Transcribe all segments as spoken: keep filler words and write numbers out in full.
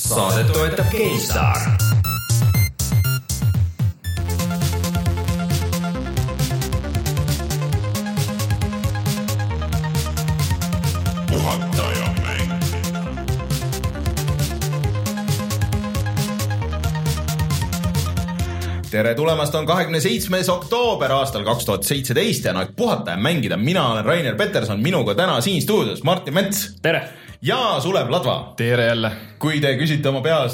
Saadet toetab GameStar. Tere tulemast, on kahekümne seitsmes oktoober aastal kaks tuhat seitseteist ja aeg puhata ja mängida. Mina olen Rainer Peterson, minuga täna siin stuudios Martin Mets. Tere! Ja Sulev Ladva. Tere jälle. Kui te küsite oma peas,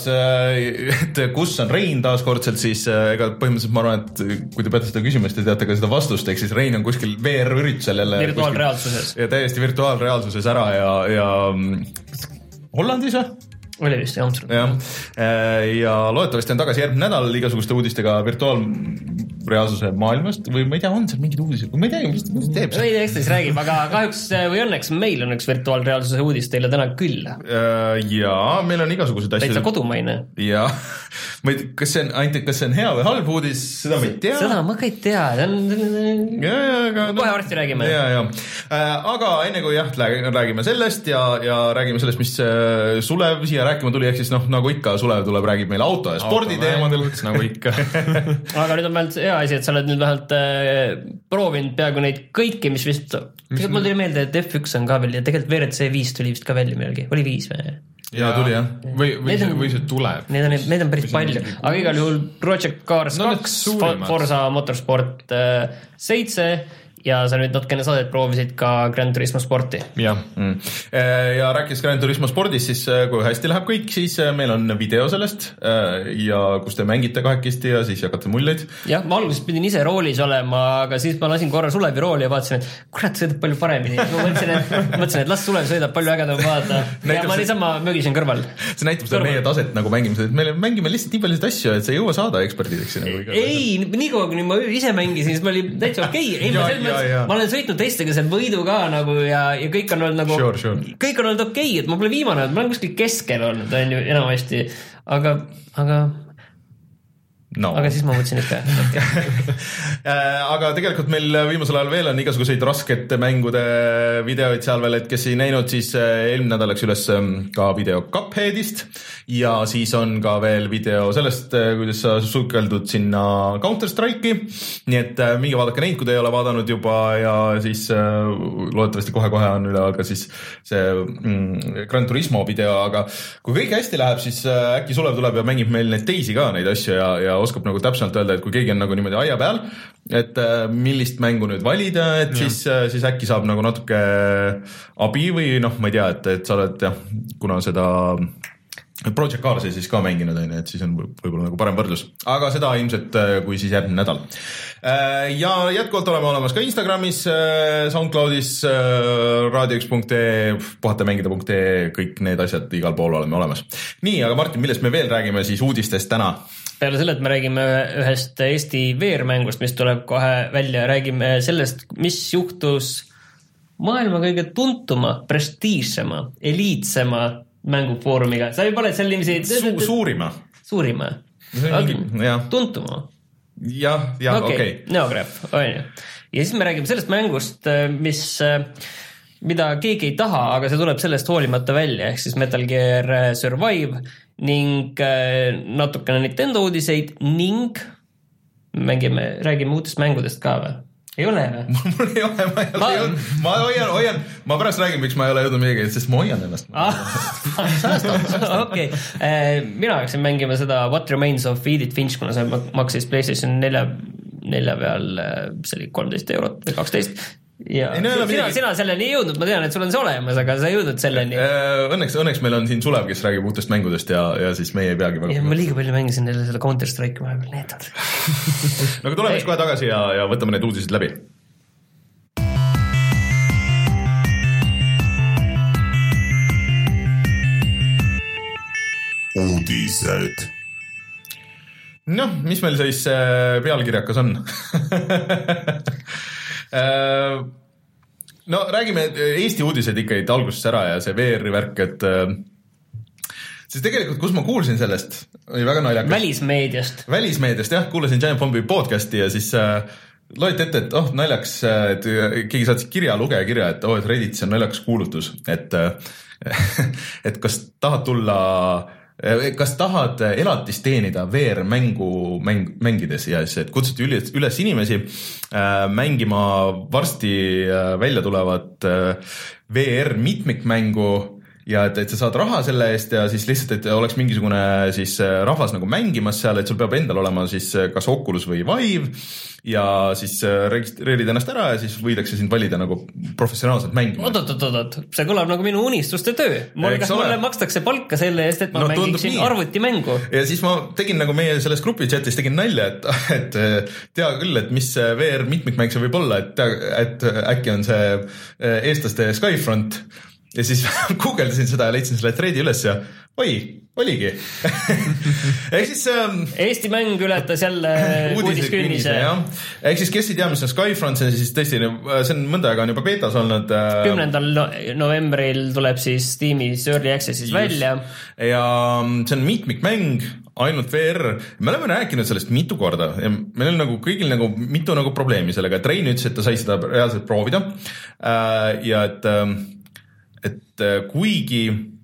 et kus on Rein taaskordselt, siis ega põhimõtteliselt ma arvan, et kui te peate seda küsimust ja teate ka seda vastust, ehk siis Rein on kuskil V R-üritusel jälle virtuaalreaalsuses. Ja täiesti virtuaalreaalsuses ära ja, ja Hollandis või? Oli vist, jah. Ja, ja loodetavasti on tagasi järgmine nädal igasuguste uudistega virtuaalreaalsuse maailmast või ma ei tea, on seal mingid uudised, ma ei tea, mis ta teeb. Ei tea, eks ta siis räägib, aga kahjuks või õnneks meil on üks virtuaalreaalsuse uudis teile täna küll. Ja meil on igasugused asjad. Täitsa kodumaine. Ja, ma ei tea, kas see on, ainult kas see on hea või halb uudis, seda ma ei tea. Seda ma ka ei tea. Ja, ja, aga, kohe varsti räägime. Ja, ja. Aga enne kui jah, räägime sellest ja, ja räägime sellest, mis Sulev siia rääkima tuli, ehk siis noh, nagu ikka Sulev tuleb, räägib meil auto ja spordi teemadel, nagu ikka. Aga nüüd on vähemalt hea asi, et sa oled nüüd vähemalt äh, proovinud peaaegu neid kõiki, mis vist, tegelikult mul tuli meelde, et F üks on ka veel ja tegelikult V R C viis tuli vist ka välja millalgi, oli viis või? Ja tuli jah. Või, või, see, või see tuleb. Need on, need on päris palju, aga igal juhul Project Cars no, kaks, Forza Motorsport seitse ja sa nüüd natukene saadet proovisid ka Gran Turismo sporti. Ja, mm. ja rääkis Gran Turismo spordis, siis kui hästi läheb kõik, siis meil on video sellest ja kus te mängite kahekesti ja siis jagate muljeid. Jah, ma alguses pidin ise roolis olema, aga siis ma lasin korra Sulevi rooli ja vaatasin, et kurat, sõidab palju paremini. Ma mõtlesin, et, mõtlesin, et las Sulev sõidab palju ägedam vaata. Ja ma niisama mögisin kõrval. See näitab seda meie taset nagu mängimised, et me mängime lihtsalt nii paljusid asju, et sa ei jõua saada eksperdideks. Nagu ei, nii kui, kui ma ise mängisin, siis ma oli täitsa okei. Ei, ma, ja, ja, ja. ma olen sõitnud teistega seal võidu ka nagu ja, ja kõik on olnud nagu sure, sure. kõik on olnud okei, et ma pole viimane, ma olen kuskil keskel olnud, on ju enamasti, aga, aga no. aga siis ma mõtlesin ikka okay. Aga tegelikult meil viimasel ajal veel on igasuguseid raskete mängude videoid seal veel, et kes ei näinud, siis eelmine nädal läks üles ka video Cupheadist ja siis on ka veel video sellest, kuidas sa sukeldud sinna Counter-Strike'i, nii et mingi vaadake neid, kui te ei ole vaadanud juba ja siis loodetavasti kohe-kohe on üle aga siis see mm, Gran Turismo video, aga kui kõik hästi läheb, siis äkki Sulev tuleb ja mängib meil neid teisi ka neid asju ja, ja oskab nagu täpselt öelda, et kui keegi on nagu niimoodi aia peal, et millist mängu nüüd valida, et ja. siis, siis äkki saab nagu natuke abi või noh, ma ei tea, et, et sa oled jah, kuna seda Project Carsi siis ka mänginud, et siis on võib-olla nagu parem võrdlus. Aga seda ilmselt kui siis järgmine nädal. Ja jätkuvalt oleme olemas ka Instagramis, SoundCloudis, radio üks punkt ee, puhatamängida punkt ee, kõik need asjad igal pool oleme olemas. Nii, aga Martin, millest me veel räägime siis uudistest täna? Peale selle, et me räägime ühest Eesti V R-mängust, mis tuleb kohe välja, räägime sellest, mis juhtus maailma kõige tuntuma, prestiižsema, eliitsema mängufoorumiga. Sa juba oled seal nimisi... Su suurima. Suurima. Mingi, tuntuma. Jah, jah, okei. Okay. Okay. Neograph, on ju. Ja siis me räägime sellest mängust, mis, mida keegi ei taha, aga see tuleb sellest hoolimata välja, ehk siis Metal Gear Survive ning natukene Nintendo uudiseid ning mängime, räägime uutest mängudest ka või? Ei ole või? Mul ei ole, ma ei ole jõudnud. Ma hoian, hoian, ma pärast räägin, miks ma ei ole jõudnud midagi, sest ma hoian ennast. Okei. Mina hakkasin mängima seda What Remains of Edith Finch, kuna see maksis PlayStation nelja, nelja peal, see oli kolmteist eurot või kaksteist. Ja ei, sina, midagi... sina selleni ei jõudnud, ma tean, et sul on see olemas, aga sa ei jõudnud selleni. Õnneks, õnneks meil on siin Sulev, kes räägib uutest mängudest ja, ja siis meie ei peagi väga. Ja ma liiga palju mängisin neile selle Counter-Strike vahepeal neetad. No aga tuleme siis kohe tagasi ja, ja võtame need uudised läbi. Uudised. Noh, mis meil siis pealkirjakas on? No räägime Eesti uudised ikka algusest ära ja see V R-i värk, et siis tegelikult, kus ma kuulsin sellest, oli väga naljakas. Välismeediast. Välismeediast, jah, kuulasin Giant Bombi podcasti ja siis loeti ette, et oh, naljaks, et keegi saatis kirja, lugeja kirja, et oh, et Redditis on naljakas kuulutus, et, et kas tahad tulla kas tahad elatist teenida V R-mängu mäng, mängides ja siis, et kutsuti üles, üles inimesi äh, mängima varsti äh, välja tulevat äh, V R-mitmikmängu ja et, et sa saad raha selle eest ja siis lihtsalt, et oleks mingisugune siis rahvas nagu mängimas seal, et sul peab endal olema siis kas Oculus või Vive ja siis registreerid ennast ära ja siis võidakse sind valida nagu professionaalselt mängima. Oot, oot, oot, oot, see kõlab nagu minu unistuste töö. Mul, kas mulle makstakse palka selle eest, et ma no, mängiksin arvutimängu? Ja siis ma tegin nagu meie selles grupi chatis tegin nalja, et, et tea küll, et mis V R mitmikmäng see võib olla, et, et äkki on see eestlaste Skyfront. Ja siis guugeldasin seda ja leidsin selle threadi üles ja oi, oligi. Ehk siis ähm, Eesti mäng ületas jälle uudiskünnise. Ehk siis kes ei tea, mis on Skyfront, see on siis tõesti, see on mõnda aega on juba betas olnud. kümnendal novembril tuleb siis Steamis Early Access'is välja. Ja see on mitmikmäng, ainult V R. Me oleme rääkinud sellest mitu korda ja meil on nagu kõigil nagu mitu nagu probleemi sellega. Rein ütles, et ta sai seda reaalselt proovida ja et et kuigi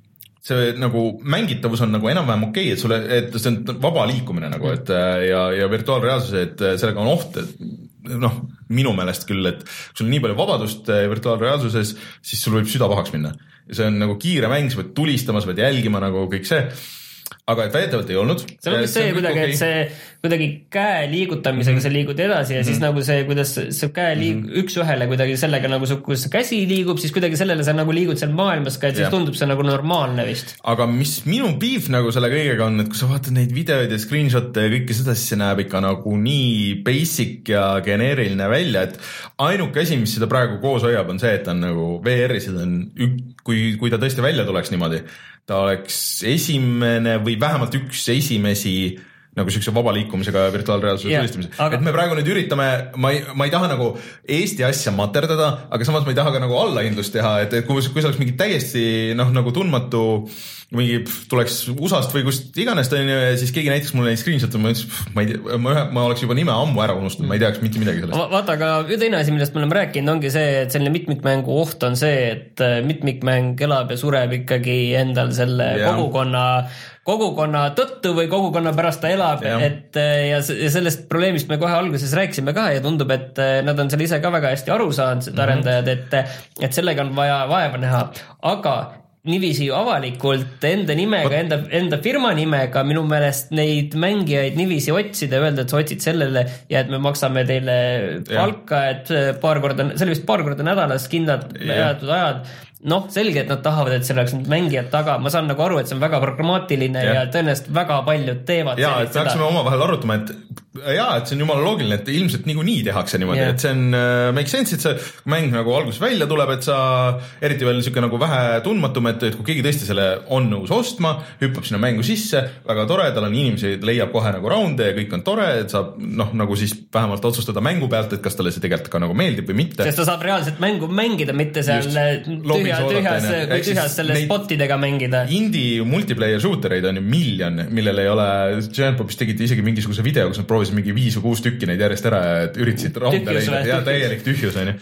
see nagu mängitavus on nagu enam-vähem okei, et sulle, et see on vaba liikumine nagu, et ja, ja virtuaalreaalsus, et sellega on oht, et noh, minu meelest küll, et kui sul on nii palju vabadust virtuaalreaalsuses, siis sul võib süda pahaks minna. Ja see on nagu kiire mäng, sa pead tulistama, sa pead jälgima nagu kõik see. Aga et väidetavalt ei olnud. See on see, see kuidagi, okay. et see kuidagi käe liigutamisega mm-hmm. sa liigud edasi ja mm-hmm. siis nagu see, kuidas see käe liig- mm-hmm. üks ühele kuidagi sellega nagu su, kus käsi liigub, siis kuidagi sellele sa nagu liigud seal maailmas ka, et siis yeah. tundub see nagu normaalne vist. Aga mis minu piif nagu selle kõigega on, et kui sa vaatad neid videoid ja screenshot'e ja kõike seda, siis see näeb ikka nagu nii basic ja geneeriline välja, et ainuke asi, mis seda praegu koos hoiab, on see, et on nagu V R-is on ük, kui, kui ta tõesti välja tuleks niimoodi, ta oleks esimene või vähemalt üks esimesi nagu siukse vaba liikumisega virtuaalreaalsuse yeah, tulistamise. Aga... Et me praegu nüüd üritame, ma ei, ma ei taha nagu Eesti asja materdada, aga samas ma ei taha ka nagu allahindlust teha, et kui, kui see oleks mingi täiesti noh, nagu tundmatu mingi tuleks U S A-st või kust iganes, siis keegi näiteks mulle neid screenshot, ma ütles, ma ei tea, ma, ma oleks juba nime ammu ära unustanud, ma ei teaks mitte midagi sellest. Va- vaata, aga teine asi, millest me oleme rääkinud, ongi see, et selline mitmikmängu oht on see, et mitmikmäng elab ja sureb ikkagi endal selle ja. kogukonna kogukonna tõttu või kogukonna pärast ta elab, ja. et ja sellest probleemist me kohe alguses rääkisime ka ja tundub, et nad on selle ise ka väga hästi aru saanud, seda arendajad, et, et sellega on vaja vaeva näha, aga nivisi avalikult enda nimega, enda, enda firma nimega minu meelest neid mängijaid nivisi otsida ja öelda, et sa otsid sellele ja et me maksame teile palka, et paar korda, see oli vist paar korda nädalas kindlad ajatud ajad. Noh, selge, et nad tahavad, et selleks mängijad taga. Ma saan nagu aru, et see on väga programmaatiline ja, ja tõenäoliselt väga paljud teevad. Ja, et peaksime oma vahel arutama, et ja, et see on jumala loogiline, et ilmselt niigu nii tehakse niimoodi, yeah. et see on uh, make sense, et see mäng nagu alguses välja tuleb, et sa eriti veel siuke nagu vähe tundmatum, et, et kui keegi tõesti selle on nõus ostma, hüppab sinna mängu sisse, väga tore, tal on inimesi, leiab kohe nagu raunde ja kõik on tore, et saab noh, nagu siis vähemalt otsustada mängu pealt, et kas talle see tegelikult ka nagu meeldib või mitte. Sest ta saab reaalselt mängu mängida, mitte seal tühja tühjas, kui tühjas selle spotidega mängida. Indie multiplayer shootereid on ju miljon, millel ei ole, Giant Bobis tegid isegi mingisuguse video, kus nad proovisid mingi viis või kuus tükki neid järjest ära, et üritasid raunde leida ja täielik tühjus on ju.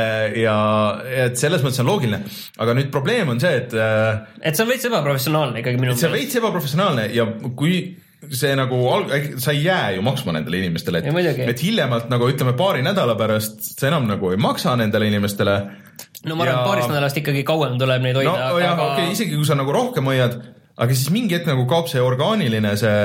Ja et selles mõttes on loogiline, aga nüüd probleem on see, et et see on veits ebaprofessionaalne ikkagi minu meelest. See on veits ebaprofessionaalne ja kui see nagu, sa ei jää ju maksma nendele inimestele, et, et hiljemalt nagu ütleme paari nädala pärast see enam nagu ei maksa nendele inimestele. No ma arvan, ja... paarist nädalast ikkagi kauem tuleb neid hoida. No jah, aga... okay, isegi kui sa nagu rohkem hoiad, aga siis mingi hetk nagu kaob see orgaaniline see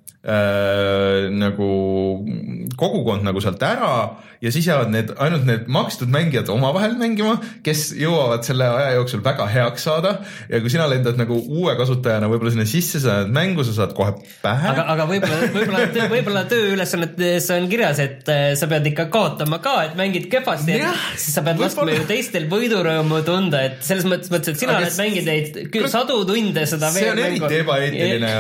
äh, nagu kogukond nagu sealt ära ja siis jäävad need, ainult need makstud mängijad omavahel mängima, kes jõuavad selle aja jooksul väga heaks saada ja kui sina lendad nagu uue kasutajana võib-olla sinna sisse, sa näed mängu, sa saad kohe pähe. Aga, aga võib-olla, võib-olla, töö, võib-olla tööülesannetes on kirjas, et sa pead ikka kaotama ka, et mängid kehvasti, et siis sa pead laskma ju teistel võidurõõmu tunda, et selles mõttes, mõttes et sina oled mängid neid küll sadu tunde seda see on eriti ebaeetiline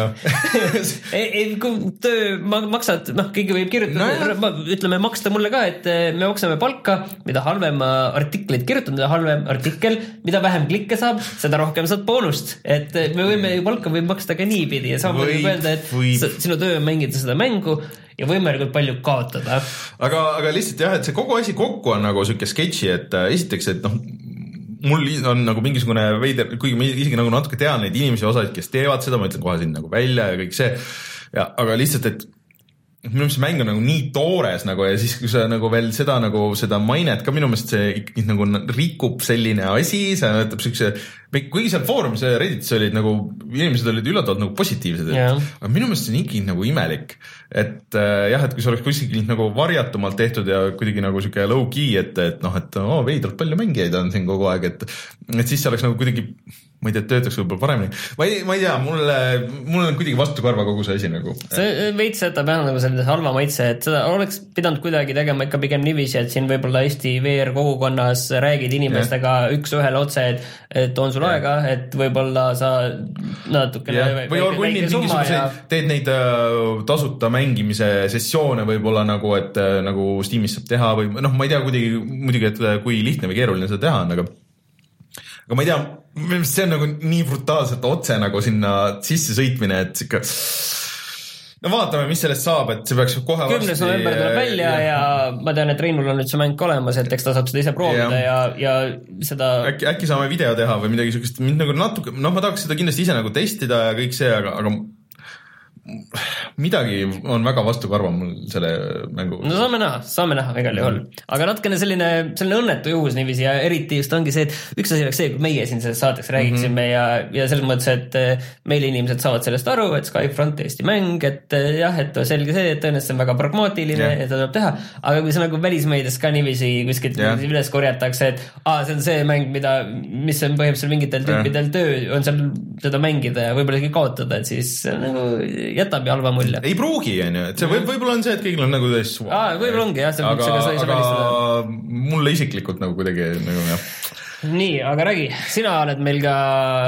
ju. Kui töö maksad, noh, keegi võib kirjutada, no, ütleme, maksta mulle ka, et me maksame palka, mida halvem artikleid kirjutada, mida halvem artikkel, mida vähem klikke saab, seda rohkem saad boonust. Et me võime ju palka võib maksta ka niipidi ja saame võib öelda, et võib. Sinu töö on mängida seda mängu ja võimalikult palju kaotada. Aga, aga lihtsalt jah, et see kogu asi kokku on nagu siuke sketši, et esiteks, et noh, mul on nagu mingisugune veider, kuigi ma isegi nagu natuke tean neid inimesi osasid, kes teevad seda, ma ütlen kohe siin nagu välja ja kõik see, ja, aga lihtsalt, et minu meelest see mäng on nagu nii toores nagu ja siis kui sa nagu veel seda nagu seda mainet ka minu meelest see ikkagi nagu rikub selline asi, see võtab siukse, kuigi seal foorumis ja Redditis olid nagu, inimesed olid üllatavalt nagu positiivsed, yeah. aga minu meelest see on ikkagi nagu imelik, et äh, jah, et kui see oleks kuskil nagu varjatumalt tehtud ja kuidagi nagu siuke low key, et, et noh, et oh, veidralt palju mängijaid on siin kogu aeg, et, et siis see oleks nagu kuidagi ma ei tea, töötaks võib-olla paremini. Ma ei, ma ei tea, mulle, mulle on kuidagi vastu karva kogu see asi nagu. See veits jätab jah nagu sellise halva maitse, et seda oleks pidanud kuidagi tegema ikka pigem niiviisi, et siin võib-olla Eesti V R kogukonnas räägid inimestega yeah. üks ühele otse, et, et on sul yeah. aega, et võib-olla sa natukene yeah. või orgunnid mingisuguseid, ja... teed neid äh, tasuta mängimise sessioone võib-olla nagu, et äh, nagu Steamis saab teha või noh, ma ei tea kuidagi, muidugi, et kui lihtne või keeruline seda teha on, aga aga ma ei tea, see on nagu nii brutaalselt otse nagu sinna sisse sõitmine, et ikka no vaatame, mis sellest saab, et see peaks kohe varsti kümnes november tuleb välja ja, ja ma tean, et Reinul on nüüd see mäng olemas, et eks ta saab seda ise proovida ja, ja, ja seda äkki, äkki saame video teha või midagi sellist, mind nagu natuke, noh ma tahaks seda kindlasti ise nagu testida ja kõik see, aga, aga midagi on väga vastu karva mul selle mängu. No saame näha, saame näha igal juhul. Aga natukene selline, selline õnnetu juhus niiviisi ja eriti just ongi see, et üks asi oleks see, kui meie siin selles saateks räägiksime mm-hmm. ja, ja selles mõttes, et meile inimesed saavad sellest aru, et Skyfront Eesti mäng, et jah, et selge see, et tõenäoliselt on väga pragmaatiline yeah. ja ta tuleb teha, aga kui see nagu välismeedias ka niiviisi kuskilt yeah. üles korjatakse, et aa, see on see mäng, mida, mis on põhimõtteliselt mingitel tüüpidel yeah. töö, on seal seda mängida ja võib-olla isegi kaotada, et siis nagu jätab ja halva mulje. Ei pruugi, on ju, et see võib, võib-olla on see, et kõigil on nagu tõesti suva. Aa, võib-olla ongi, jah, see aga, aga, aga mulle isiklikult nagu kuidagi nagu jah. Nii, aga räägi, sina oled meil ka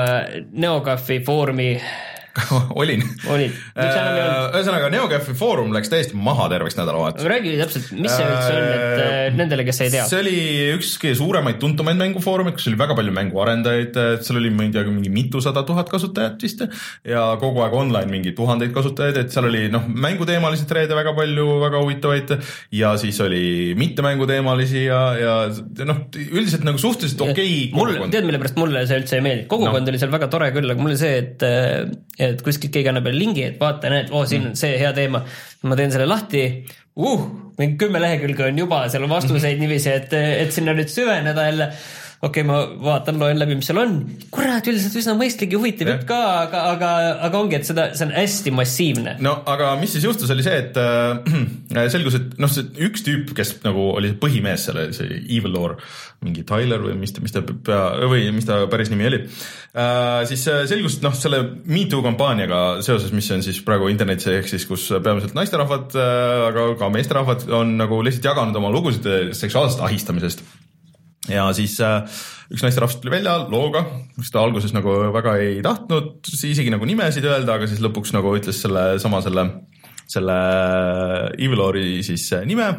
NeoGAF-i foorumi olin. Olid. Ühesõnaga, NeoGAF-i foorum läks täiesti maha terveks nädalavahetuseks. Räägi täpselt, mis see üldse on, et nendele, kes ei tea? See oli üks suuremaid tuntumaid mängufoorumid, kus oli väga palju mänguarendajaid, seal oli mingi mitusada tuhat kasutajat vist ja kogu aeg online mingi tuhandeid kasutajaid, et seal oli noh, mänguteemalised reede väga palju, väga huvitavaid ja siis oli mitte mänguteemalisi ja, ja noh, üldiselt nagu suhteliselt okei okay kogukond. Tead, mille pärast mulle see üldse ei meeldi? Kogukond no. oli seal väga tore küll, aga mulle see, et et kuskilt keegi annab lingi, et vaata, näed, oo, siin on see hea teema. Ma teen selle lahti, uh, mingi kümme lehekülge on juba, seal on vastuseid niiviisi, et, et sinna nüüd süveneda jälle. Okei, okay, ma vaatan, loen läbi, mis seal on. Kurat, üldiselt üsna mõistlik ja huvitav jutt ka, aga, aga, aga ongi, et seda, see on hästi massiivne. No, aga mis siis justus oli see, et äh, selgus, et noh, see üks tüüp, kes nagu oli põhimees selle, see Evil Lore, mingi Tyler või mis ta, mis ta, pea, või mis ta päris nimi oli, äh, siis selgus, noh, selle Me Too kampaaniaga seoses, mis on siis praegu internetis, ehk siis, kus peamiselt naisterahvad, äh, aga ka meesterahvad on nagu lihtsalt jaganud oma lugusid seksuaalsest ahistamisest. Ja siis äh, üks naisterahvast tuli välja looga, mis ta alguses nagu väga ei tahtnud, isegi nagu nimesid öelda, aga siis lõpuks nagu ütles selle sama selle, selle Evil Lore'i siis nime.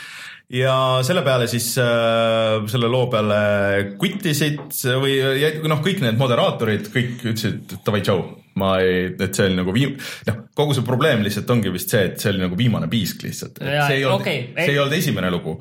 Ja selle peale siis äh, selle loo peale quittisid või noh, kõik need moderaatorid, kõik ütlesid, davai tšau. Ma ei, et see oli nagu viim... noh, kogu see probleem lihtsalt ongi vist see, et see oli nagu viimane piisk lihtsalt. Ja, see, ei olnud, okay. see ei olnud esimene lugu.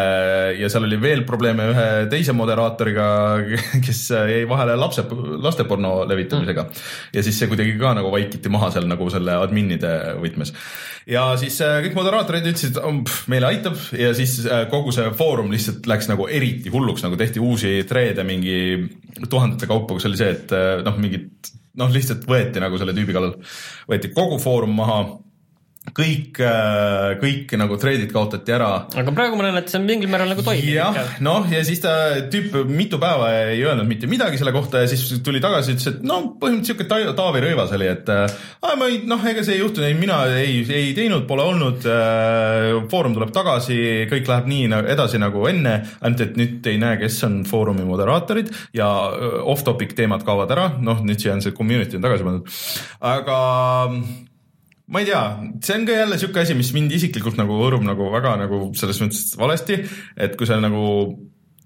Ja seal oli veel probleeme ühe teise moderaatoriga, kes jäi vahele lapse, lasteporno levitamisega. Ja siis see kuidagi ka nagu vaikiti maha seal nagu selle adminide võtmes. Ja siis kõik moderaatorid ütlesid, meile aitab ja siis kogu see foorum lihtsalt läks nagu eriti hulluks, nagu tehti uusi treede mingi tuhandete kaupa, kus oli see, et noh, mingid noh, lihtsalt võeti nagu selle tüübi kallal, võeti kogu foorum maha, kõik, kõik nagu treidid kaotati ära. Aga praegu ma näen, et see on mingil määral nagu toimib. Jah, noh, ja siis ta tüüp mitu päeva ei öelnud mitte midagi selle kohta ja siis tuli tagasi ja ütles, et no põhimõtteliselt siuke Taavi Rõivas oli, et ah, ma ei, noh, ega see ei juhtu, mina ei, ei teinud, pole olnud, foorum tuleb tagasi, kõik läheb nii edasi nagu enne, ainult et nüüd ei näe, kes on foorumi moderaatorid ja off-topic teemad kaovad ära, noh, nüüd siia on see community on tagasi pandud, aga ma ei tea, see on ka jälle siuke asi, mis mind isiklikult nagu õrub nagu väga nagu selles mõttes valesti, et kui sa nagu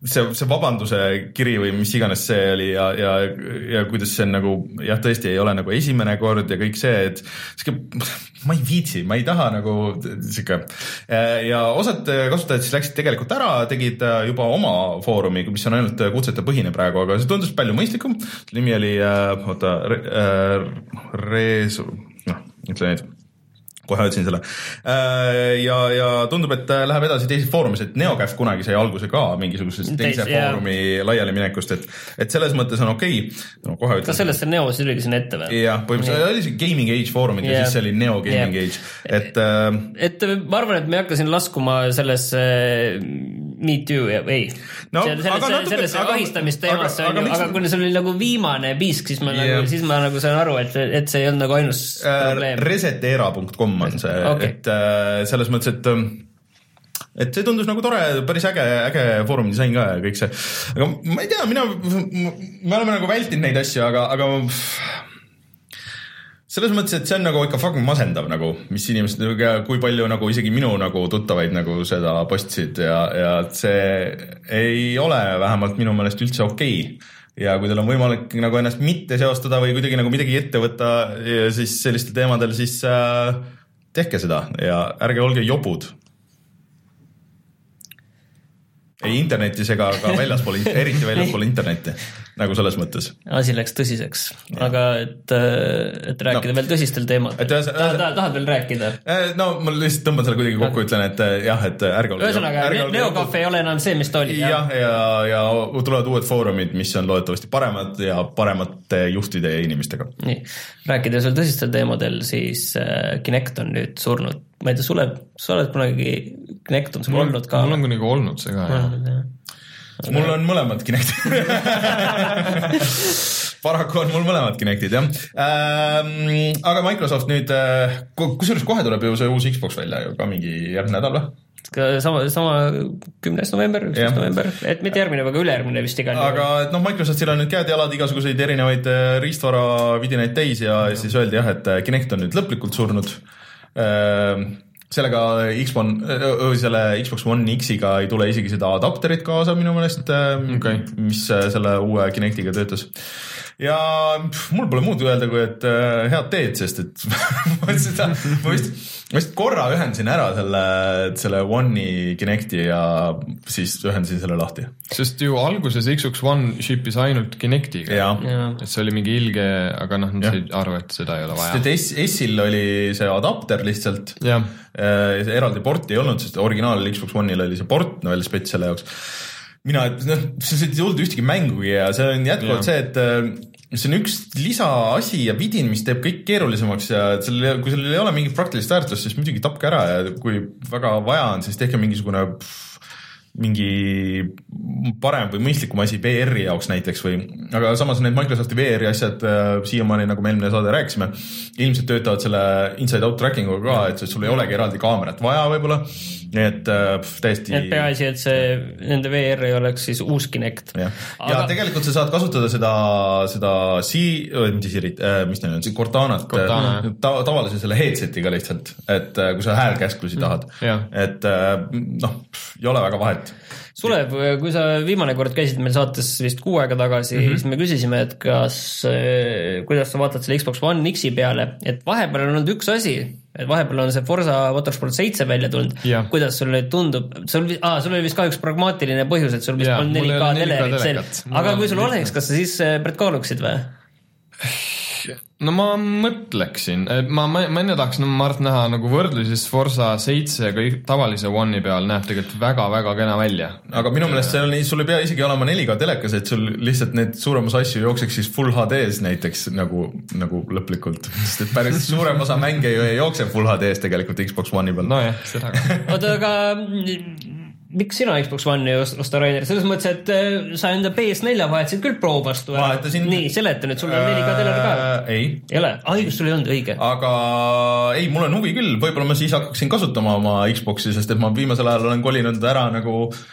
see, see vabanduse kiri või mis iganes see oli ja, ja, ja kuidas see on nagu, jah, tõesti ei ole nagu esimene kord ja kõik see, et siuke, ma ei viitsi, ma ei taha nagu siuke. Ja osad kasutajad siis läksid tegelikult ära, tegid juba oma foorumi, mis on ainult kutsete põhine praegu, aga see tundus palju mõistlikum. Nimi oli, oota, Reesu, noh, ütle neid. Kohe ütlesin selle. Ja, ja tundub, et läheb edasi teises foorumis, et NeoCaf kunagi sai alguse ka mingisugusest teise Teis, foorumi yeah. laiali minekust, et, et selles mõttes on okei. No, kohe ütlesin. Kas sellest see Neo siis oligi sinna ette või? Jah, põhimõtteliselt oli see Gaming Age foorumid yeah. ja siis see oli Neo Gaming yeah. Age. Et, et ma arvan, et me hakkasin laskuma selles Me Too, ei. No, selles natuke, selles ahistamisteemasse, aga, aga, aga kui see oli nagu viimane piisk, siis ma, yeah. nagu, siis ma nagu saan aru, et, et see ei olnud nagu ainus äh, probleem. resetera punkt com on see, okay. et äh, selles mõttes, et et see tundus nagu tore, päris äge, äge foorumi disain ka ja kõik see, aga ma ei tea, mina, me oleme nagu vältinud neid asju, aga, aga selles mõttes, et see on nagu ikka fucking masendav nagu, mis inimesed, kui palju nagu isegi minu nagu tuttavaid nagu seda postisid ja, ja see ei ole vähemalt minu meelest üldse okei okay. Ja kui teil on võimalik nagu ennast mitte seostada või kuidagi nagu midagi ette võtta ja siis sellistel teemadel, siis äh, tehke seda ja ärge olge jobud. Ei internetis ega ka väljaspool, eriti väljaspool internetti, nagu selles mõttes. Asi läks tõsiseks, ja. Aga et, et rääkida no. veel tõsistel teemadel. Ta, ta, tahad veel rääkida? No ma lihtsalt tõmban selle kuidagi kokku, ütlen, et jah, et ärge olge. Ühesõnaga, NeoCaf ei ole enam see, mis ta oli. Jah, ja, ja, ja tulevad uued foorumid, mis on loodetavasti paremad ja paremate juhtide ja inimestega. Nii, rääkides veel tõsistel teemadel, siis Kinect on nüüd surnud. Ma ei tea, sulle, sa oled kunagi Kinect on sul mul, olnud ka? Mul on kunagi olnud see ka, jah. Okay. Mul on mõlemad Kinectid. Paraku on mul mõlemad Kinectid, jah. Ähm, aga Microsoft nüüd, kusjuures kohe tuleb ju see uus Xbox välja ju ka mingi järgmine nädal või? Sama, sama kümnes november, üksteist november, et mitte järgmine, aga ülejärgmine vist igal. Aga et noh, Microsoftil on nüüd käed jalad igasuguseid erinevaid riistvara vidinaid täis ja, ja siis öeldi jah, et Kinect on nüüd lõplikult surnud. Sellega Xbox, selle Xbox One X-iga ei tule isegi seda adapterit kaasa minu meelest, okay. mis selle uue Kinectiga töötas. Ja mul pole muud öelda, kui et head teed, sest et ma seda, ma vist, ma vist korra ühendasin ära selle, selle One'i Kinecti ja siis ühendasin selle lahti. Sest ju alguses Xbox One shipis ainult Kinectiga. Ja. Et see oli mingi ilge, aga noh, nad said arvu, et seda ei ole vaja. Sest et S-il oli see adapter lihtsalt. Ja. See eraldi porti ei olnud, sest originaal Xbox One'il oli see port no, veel spets selle jaoks. Mina, et noh, see ei tulnud ühtegi mängugi ja see on jätkuvalt ja. See, et see on üks lisaasi ja vidin, mis teeb kõik keerulisemaks ja selle, kui sellel ei ole mingit praktilist väärtust, siis muidugi tapke ära ja kui väga vaja on, siis tehke mingisugune pff, mingi parem või mõistlikum asi V R-i jaoks näiteks või, aga samas need Microsofti V R-i asjad äh, siiamaani, nagu me eelmine saade rääkisime, ilmselt töötavad selle inside-out trackinguga ka, et sul ei olegi eraldi kaamerat vaja võib-olla, nii et äh, täiesti... Et peaasi, et see nende V R ei oleks siis uus Kinect. Ja, aga... ja tegelikult sa saad kasutada seda, seda si-, mitte Sirit, äh, mis neil on, Cortanat Cortana, äh, ta, tavalise selle headsetiga lihtsalt, et äh, kui sa häälkäsklusi tahad, mm, et äh, noh, ei ole väga vahet. Sulev, kui sa viimane kord käisid meil saates vist kuu aega tagasi, mm-hmm. siis me küsisime, et kas, kuidas sa vaatad selle Xbox One X-i peale, et vahepeal on olnud üks asi, et vahepeal on see Forza Motorsport seitse välja tulnud, yeah. Kuidas sul nüüd tundub, sul, ah, sul oli vist ka üks pragmaatiline põhjus, et sul vist yeah, on neli K telerit, aga kui sul oleks, kas sa siis Brett kaaluksid või? No ma mõtleksin, ma, ma, ma enne tahaks no, ma arvan näha nagu võrdluses Forza seitse kõik tavalise One'i peal näeb tegelikult väga-väga kena välja. Aga minu meelest see on, sul ei pea isegi olema neli K telekas, et sul lihtsalt need suuremas asju jookseks siis Full H D-s näiteks nagu, nagu lõplikult. Sest et päris suurem osa mänge ju ei jookse Full H D-s tegelikult Xbox One'i peal. No jah, seda ka. Oota, aga... miks sina Xbox One'i osta, Rainer? Selles mõttes, et sa enda P S neli vahetasid küll Pro vastu. Vahetasin... Nii, seleta nüüd, sul on neli K teler ka. Ei. Ei ole? Õigus, sul ei olnud õige. Aga ei, mul on huvi küll. Võib-olla ma siis hakkaksin kasutama oma Xbox'i, sest et ma viimasel ajal olen kolinud ära nagu, noh,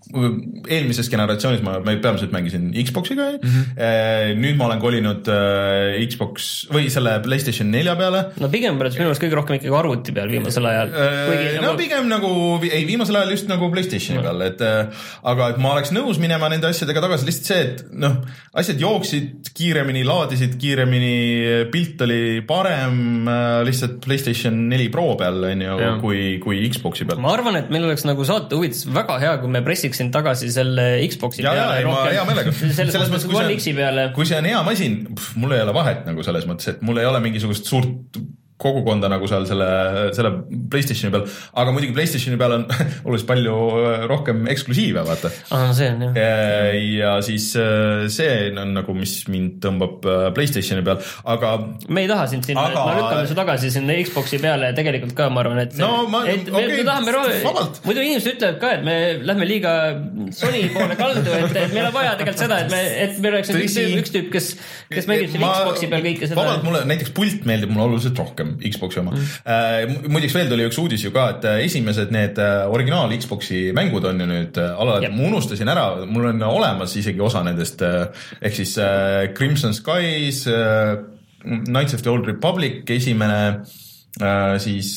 eelmises generatsioonis ma, ma peamiselt mängisin Xboxiga mm-hmm. nüüd ma olen kolinud Xbox või selle PlayStation nelja peale. No pigem peale minu arust kõige rohkem ikkagi arvuti peal viimasel ajal. Kuigi, no nagu... pigem nagu, ei viimasel ajal just nagu PlayStationi no. peal, et aga et ma oleks nõus minema nende asjadega tagasi, lihtsalt see, et noh, asjad jooksid kiiremini, laadisid kiiremini, pilt oli parem lihtsalt PlayStation neli Pro peal, on ju, kui, kui Xboxi peal. Ma arvan, et meil oleks nagu saate huvides väga hea, kui me pressiksin tagasi selle Xboxi ja, peale. Ja, ma hea meelega. Selles mõttes, kui, see, kui see on hea masin, mul ei ole vahet nagu selles mõttes, et mul ei ole mingisugust suurt kogukonda nagu seal selle, selle PlayStationi peal, aga muidugi PlayStationi peal on oluliselt palju rohkem eksklusiive, vaata. Ah, see on, jah. Ja, ja siis see on nagu, mis mind tõmbab PlayStationi peal, aga... Me ei taha sind sinna, aga... ma lükkame su tagasi sinna Xboxi peale tegelikult ka, ma arvan, et... See, no, ma... et me, okay, me tahame roh... muidu inimesed ütlevad ka, et me lähme liiga Sony poole kaldu, et, et meil on vaja tegelikult seda, et me, et meil oleks üks, üks tüüp, kes, kes mängib ma... Xboxi peal kõike seda... Vabalt mulle, näiteks pult meeldib mulle oluliselt rohkem Xboxi oma mm.. Muidiks veel tuli üks uudis ju ka, et esimesed need originaal Xboxi mängud on ju nüüd alal, yep. ma unustasin ära, mul on olemas isegi osa nendest, ehk siis Crimson Skies, Knights of the Old Republic, esimene siis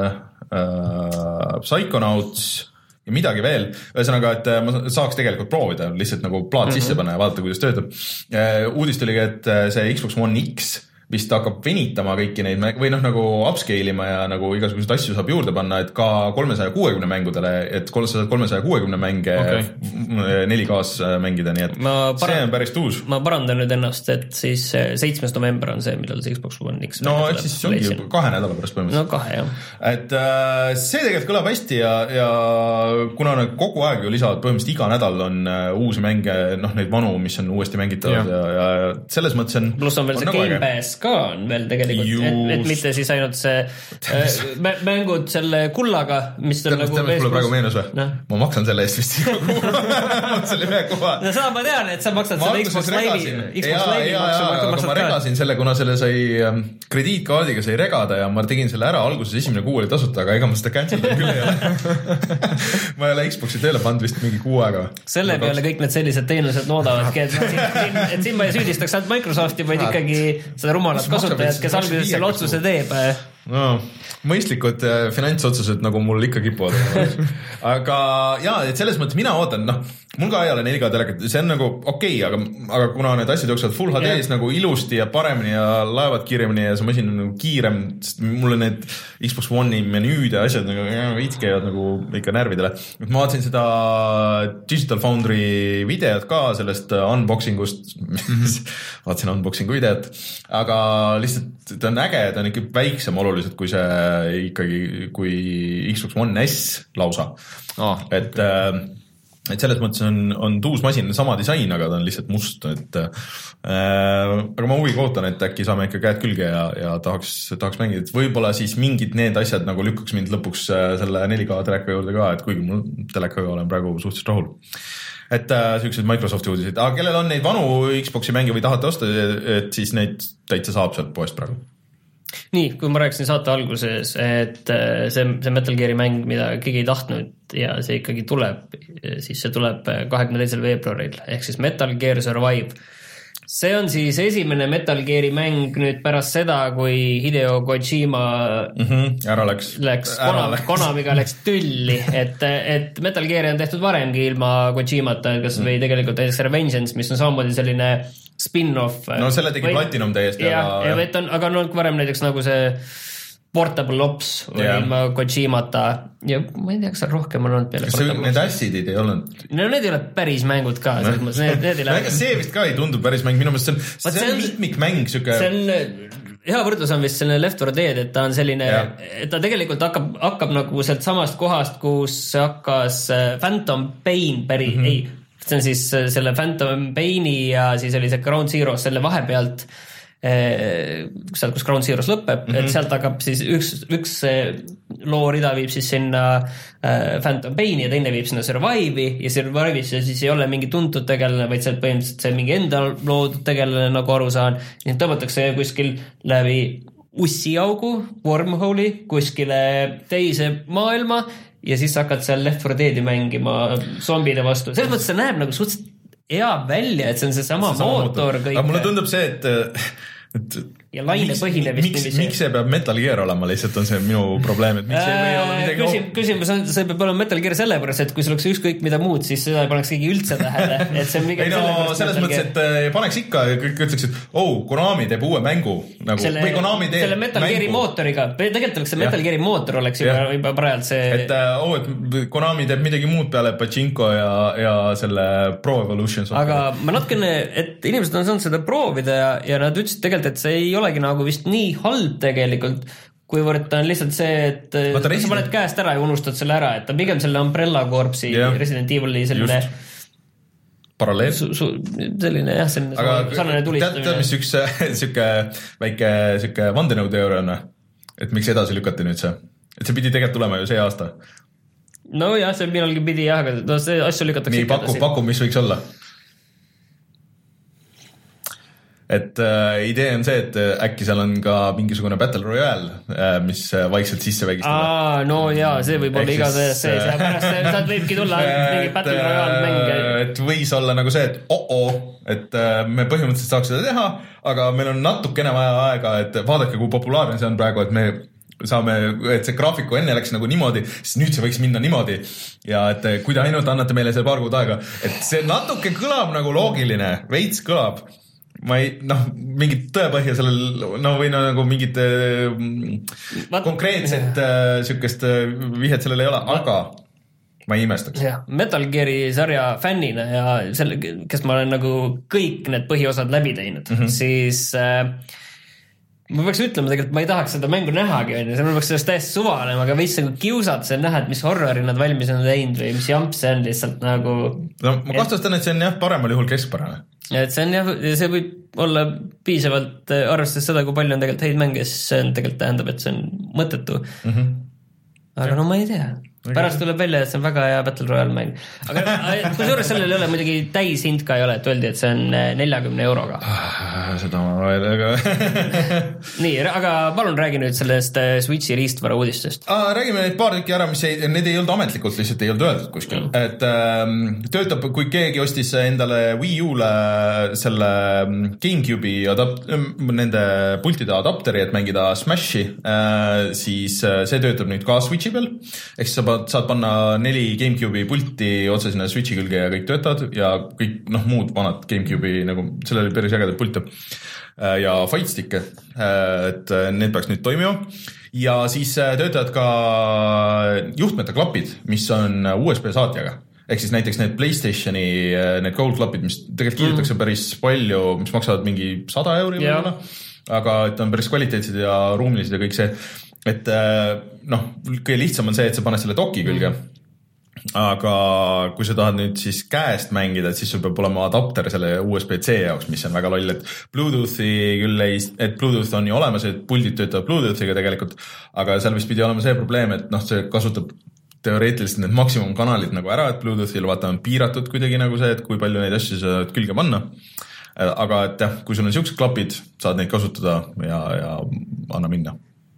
Psychonauts ja midagi veel, ühesõnaga, et ma saaks tegelikult proovida, lihtsalt nagu plaat mm-hmm. sisse panna ja vaadata, kuidas töötab. Uudis tuligi, et see Xbox One X vist hakkab venitama kõiki neid või noh, nagu upscale ima ja nagu igasuguseid asju saab juurde panna, et ka kolmesaja kuuekümne mängudele, et kolmesaja kuuekümne mänge okay. neli K-s mängida, nii et paran... see on päris tuus. Ma parandan nüüd ennast, et siis seitsmes november on see, millal see Xbox One X no, et siis see ongi kahe nädala pärast põhimõtteliselt. No kahe, jah. Et äh, see tegelikult kõlab hästi ja, ja kuna nad kogu aeg ju lisavad, põhimõtteliselt iga nädal on uh, uusi mänge, noh, neid vanu, mis on uuesti mängitavad ja, ja, ja selles mõttes on pluss on veel on see nagu Game Pass ka on veel tegelikult, et, et mitte siis ainult see äh, mängud selle kullaga, mis on nagu tead, mulle praegu meenus või? No. Ma maksan selle eest vist selle ühe koha. No seda ma tean, et sa maksad ma selle Xbox Live'i Xbox Live'i maksu, aga ma regasin selle, kuna selle sai ähm, krediitkaardiga sai regada ja ma tegin selle ära, alguses esimene kuu oli tasuta, aga ega ma seda cancel küll ei ole ma ei ole Xboxi tööle pannud vist mingi kuu aega. Selle peale kõik need sellised teenused noodavadki, et, siin, et siin ma ei süüdistaks ainult Microsofti, vaid ikkagi seda rumalat kasutajad, kes alguses selle otsuse teeb. No, mõistlikud äh, finantsotsused nagu mul ikka kipuvad. aga jaa, et selles mõttes mina ootan, noh, mul ka ei ole neli K telekat, see on nagu okei, okay, aga, aga kuna need asjad jooksevad full H D-s nagu ilusti ja paremini ja laevad kiiremini ja see masin on nagu kiirem, sest mulle need Xbox One'i menüüd ja asjad nagu veits käivad nagu ikka närvidele. Ma vaatasin seda Digital Foundry videot ka sellest unboxingust, vaatasin unboxingu videot, aga lihtsalt ta on äge, ta on ikka väiksem oluliselt kui see ikkagi, kui Xbox One S lausa. Oh, et, okay. et selles mõttes on, on tuus masin, sama disain, aga ta on lihtsalt must, et äh, aga ma huviga ootan, et äkki saame ikka käed külge ja, ja tahaks, tahaks mängida, et võib-olla siis mingid need asjad nagu lükkaks mind lõpuks selle neli K teleka juurde ka, et kuigi mul telekaga olen praegu suhteliselt rahul. Et äh, sellised Microsofti uudised, aga kellel on neid vanu Xboxi mänge või tahate osta, et siis neid täitsa saab sealt poest praegu. Nii, kui ma rääkisin saate alguses, et see, see Metal Geari mäng, mida keegi ei tahtnud ja see ikkagi tuleb, siis see tuleb kahekümne teisel veebruaril, ehk siis Metal Gear Survive. See on siis esimene Metal Geari mäng nüüd pärast seda, kui Hideo Kojima mm-hmm, ära läks, läks Konami, Konamiga läks tülli, et, et Metal Geari on tehtud varemgi ilma Kojimata, kas mm. või tegelikult näiteks Revengeance, mis on samamoodi selline spin-off. No selle tegi või, Platinum täiesti. Ja, ja, ja on, aga on olnud varem näiteks nagu see Portable Ops või yeah. ilma Kojimata ja ma ei tea, kas seal rohkem on olnud peale Portable Ops. Need Acidid ei olnud? No need ei ole päris mängud ka. No. Mõttes, need, need ei lähe... See vist ka ei tundu päris mäng, minu mõttes see on, see see on mitmikmäng. Süke... See on, hea võrdlus on vist selline Left four Dead, et ta on selline, yeah. et ta tegelikult hakkab, hakkab nagu sealt samast kohast, kus hakkas Phantom Pain päri, mm-hmm. ei, see on siis selle Phantom Paini ja siis oli see Ground Zero selle vahepealt, sealt, kus Ground Zero's lõpeb, mm-hmm. et sealt hakkab siis üks, üks loorida viib siis sinna Phantom Paini ja teine viib sinna Survive'i ja Survive'is siis ei ole mingi tuntud tegelane, vaid sealt põhimõtteliselt see mingi enda loodud tegelane, nagu aru saan, nii tõmmatakse kuskil läbi ussiaugu, wormhole'i kuskile teise maailma ja siis hakkad seal Left four Dead'i mängima zombide vastu. Selles mõttes see näeb nagu suhteliselt hea välja, et see on see sama, see sama mootor. Kõik. Aga mulle tundub see, et, et ja laine põhine vist miks, miks see peab Metal Gear olema, lihtsalt on see minu probleem, et miks see või olla midagi Küsim, küsimus on, see peab olema Metal Gear sellepärast, et kui sul oleks ükskõik mida muud, siis seda ei paneks keegi üldse tähele, et see on mingi ei no selles mõttes, et paneks ikka, kõik ütleks, et oh, Konami teeb uue mängu nagu, selle, või Konami teeb selle Metal Geari mootoriga, tegelikult oleks see Metal Geari mootor oleks juba, juba parajalt see et oh, et Konami teeb midagi muud peale Pachinko ja, ja selle Pro Evolution software. Aga ma natukene, et inimesed on saanud seda proovida ja, ja nad ütlesid tegelikult, et see ei olegi nagu vist nii halb tegelikult, kuivõrd ta on lihtsalt see, et Vaata, sa paned käest ära ja unustad selle ära, et ta pigem selle Umbrella Corpsi yeah. Resident Evil'i selline paralleel su, su, selline jah, selline aga sarnane tulistamine. Tead, mis üks siuke väike siuke vandenõuteooria on, et miks edasi lükati nüüd see? Et see pidi tegelikult tulema ju see aasta. No jah, see millalgi pidi jah, aga no, see asju lükatakse nii, paku, paku, mis võiks olla? Et äh, idee on see, et äkki seal on ka mingisugune Battle Royale, äh, mis vaikselt sisse vägistada. Aa, no jaa, see võib olla iga sees sees ja pärast sealt võibki tulla mingi Battle Royale mänge. Et võis olla nagu see, et oh-oh, et äh, me põhimõtteliselt saaks seda teha, aga meil on natukene vaja aega, et vaadake, kui populaarne see on praegu, et me saame, et see graafiku enne läks nagu niimoodi, siis nüüd see võiks minna niimoodi ja et kui te ainult annate meile see paar kuud aega, et see natuke kõlab nagu loogiline, veits kõlab. Ma ei, noh, mingit tõepõhja sellel, no või no nagu mingit ma... konkreetset äh, sükest vihjet sellel ei ole, aga ma ei imestaks. Ja, Metal Geari sarja fännina ja selle, kes ma olen nagu kõik need põhiosad läbi teinud, mm-hmm. siis äh, ma peaks ütlema tegelikult, ma ei tahaks seda mängu nähagi, see ma peaks sellest täiesti suva olema, aga veits nagu kiusad see näha, et mis horrori nad valmis on teinud või mis jamp see on lihtsalt nagu no ma kahtlustan, et see on jah paremal juhul keskpärane. Et see on jah, see võib olla piisavalt arvestades seda, kui palju on tegelikult häid mänge, siis see on tegelikult tähendab, et see on mõttetu. Mm-hmm. Aga ja. No ma ei tea. Pärast tuleb välja, et see on väga hea Battle Royale mäng. Aga kui suures sellel ei ole muidugi täis hind ka ei ole, et öeldi, et see on neljakümne euroga. Seda ma veel, aga... Nii, aga palun räägi nüüd sellest Switchi riistvara uudistest. Ah, räägime neid paar tükki ära, mis ei, need ei olnud ametlikult, lihtsalt ei olnud öeldud kuskil. Mm. Et ähm, töötab, kui keegi ostis endale Wii U'le selle GameCube'i adapt- nende pultide adapteri, et mängida Smashi, äh, siis see töötab nüüd ka Switchi peal. Ehk sa saad panna neli GameCube'i pulti otse sinna Switchi külge ja kõik töötavad ja kõik noh, muud vanad GameCube'i nagu sellel oli päris ägedad pilte ja fightstick'e, et need peaks nüüd toimima ja siis töötavad ka juhtmete klapid, mis on U S B saatjaga. Ehk siis näiteks need PlayStationi need gold klapid, mis tegelikult kiidetakse mm. päris palju, mis maksavad mingi sada euri yeah. võib-olla, aga et on päris kvaliteetsed ja ruumilised ja kõik see. Et noh, kõige lihtsam on see, et sa paned selle doki külge, aga kui sa tahad nüüd siis käest mängida, et siis sul peab olema adapter selle U S B C jaoks, mis on väga loll, et Bluetoothi küll ei, et Bluetooth on ju olemas, et puldid töötavad Bluetoothiga tegelikult, aga seal vist pidi olema see probleem, et noh, see kasutab teoreetiliselt need maksimumkanalid nagu ära, et Bluetoothil vaata on piiratud kuidagi nagu see, et kui palju neid asju sa külge panna. Aga et jah, kui sul on siuksed klapid, saad neid kasutada ja, ja anna minna.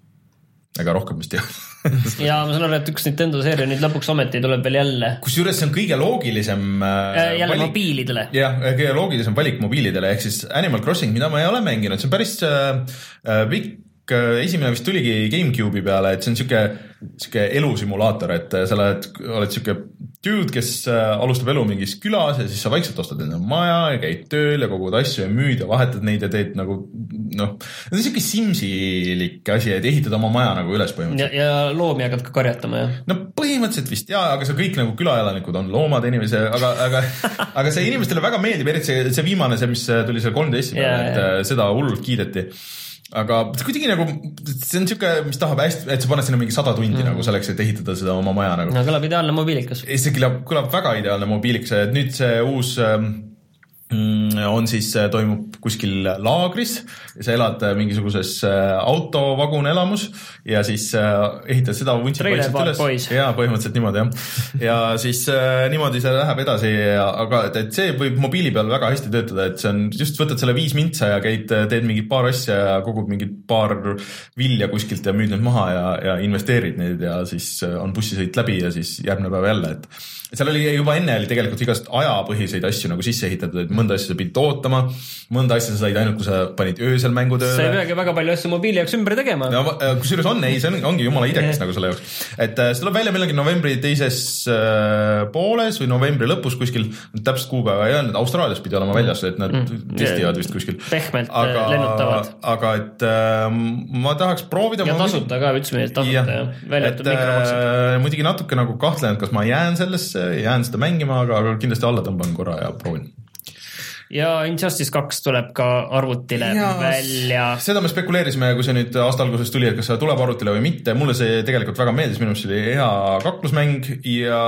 Ega rohkem vist jah. ja ma saan aru, et üks Nintendo seeria nüüd lõpuks ometi tuleb veel jälle. Kusjuures see on kõige loogilisem äh, jälle valik, mobiilidele. Jah, kõige loogilisem valik mobiilidele, ehk siis Animal Crossing, mida ma ei ole mänginud, see on päris äh, pikk, esimene vist tuligi GameCube'i peale, et see on siuke, siuke elusimulaator, et sa oled, oled siuke dude, kes alustab elu mingis külas ja siis sa vaikselt ostad enda maja ja käid tööl ja kogud asju ja müüd ja vahetad neid ja teed nagu noh, see on siuke Simsilik asi, et ehitad oma maja nagu üles põhimõtteliselt. Ja, ja loomi hakkad ka karjatama, jah? No põhimõtteliselt vist jaa, aga see kõik nagu külaelanikud on loomad inimese, aga, aga, aga see inimestele väga meeldib, eriti see, see viimane, see, mis tuli seal kolm D S-i peale, et yeah. seda hullult kiideti. Aga kuidagi nagu, see on siuke, mis tahab hästi, et sa paned sinna mingi sada tundi mm. nagu selleks, et ehitada seda oma maja nagu. No kõlab ideaalne mobiilikas. See kõlab, kõlab väga ideaalne mobiilikas, et nüüd see uus on siis, toimub kuskil laagris ja sa elad mingisuguses autovagunelamus ja siis ehitad seda vuntsid vaikselt üles. Jaa, põhimõtteliselt niimoodi jah. Ja siis niimoodi see läheb edasi, aga et see võib mobiili peal väga hästi töötada, et see on, just võtad selle viis mintsa ja käid, teed mingid paar asja ja kogub mingid paar vilja kuskilt ja müüd need maha ja, ja investeerid neid ja siis on bussisõit läbi ja siis järgmine päev jälle, et et seal oli juba enne oli tegelikult igast ajapõhiseid asju nagu sisse ehitatud, et mõnda asja sa pidid ootama, mõnda asja sa said ainult, kui sa panid öösel mängu tööle. Sa ei peagi väga palju asju mobiili jaoks ümber tegema. No, kusjuures on, ei, see on, ongi jumala idekas nagu selle jaoks. Et see tuleb välja millalgi novembri teises pooles või novembri lõpus kuskil, täpselt kuupäeva ei olnud, Austraalias pidi olema väljas, et nad mm. testivad vist kuskil. Pehmelt aga, lennutavad. Aga et äh, ma tahaks proovida. Ja tasuta ka, ütlesime, et tasuta ja, ja väljatud mikromaksud. Muidugi natuke nagu kahtlen, kas ma jään sellesse, jään seda mängima, aga kindlasti alla tõmban korra ja proovin. Ja Injustice kaks tuleb ka arvutile ja, välja. Seda me spekuleerisime, kui see nüüd aasta alguses tuli, et kas see tuleb arvutile või mitte. Mulle see tegelikult väga meeldis, minu arust oli hea kaklusmäng ja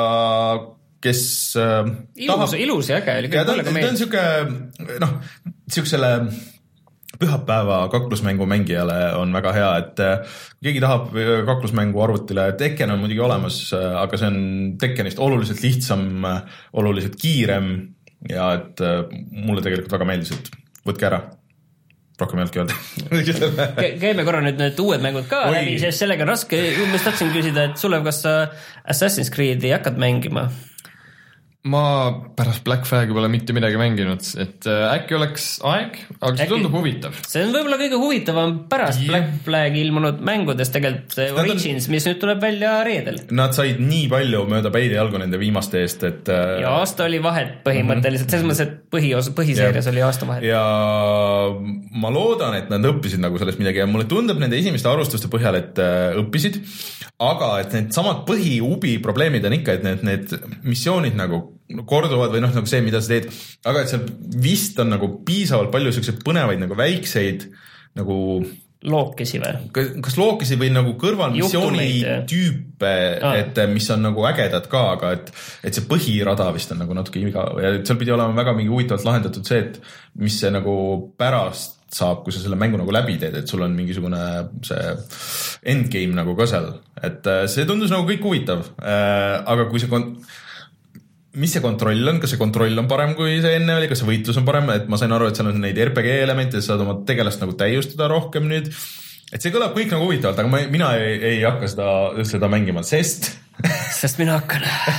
kes ilus, tahab... Ilus ja äge oli. Ja ta, ta on siuke, noh, siuksele pühapäeva kaklusmängu mängijale on väga hea, et kui keegi tahab kaklusmängu arvutile, Tekken on muidugi olemas, aga see on Tekkenist oluliselt lihtsam, oluliselt kiirem ja et mulle tegelikult väga meeldis, et võtke ära. Rohkem ei olnudki öelda. Käime korra nüüd need uued mängud ka Oi. läbi, sest sellega on raske. Ma tahtsin küsida, et sulle kas sa Assassin's Creed'i hakkad mängima? Ma pärast Black Flagi pole mitte midagi mänginud, et äkki oleks aeg, aga see tundub huvitav. See on võib-olla kõige huvitavam pärast yeah. Black Flagi ilmunud mängudest tegelikult Origins, mis nüüd tuleb välja reedel. Nad said nii palju mööda päidi jalgu nende viimaste eest, et... Ja aasta oli vahet põhimõtteliselt, selles mõttes, et põhios, põhiseerias yeah. oli aasta vahet. Ja ma loodan, et nad õppisid nagu sellest midagi ja mulle tundub nende esimeste arvustuste põhjal, et õppisid, aga et need samad põhiubi probleemid on ikka, et need, need missioonid nagu korduvad või noh, nagu see, mida sa teed, aga et seal vist on nagu piisavalt palju selliseid põnevaid nagu väikseid nagu lookesi või? Kas lookesi või nagu kõrvalmissiooni tüüpe, ah. et mis on nagu ägedad ka, aga et, et see põhirada vist on nagu natuke iga ja seal pidi olema väga mingi huvitavalt lahendatud see, et mis see nagu pärast saab, kui sa selle mängu nagu läbi teed, et sul on mingisugune see endgame nagu ka seal, et see tundus nagu kõik huvitav, aga kui see kon- mis see kontroll on, kas see kontroll on parem kui see enne oli, kas see võitlus on parem, et ma sain aru, et seal on neid R P G elemente, saad oma tegelast nagu täiustada rohkem nüüd, et see kõlab kõik nagu huvitavalt, aga ma, mina ei, ei hakka seda, seda mängima, sest sest mina hakkan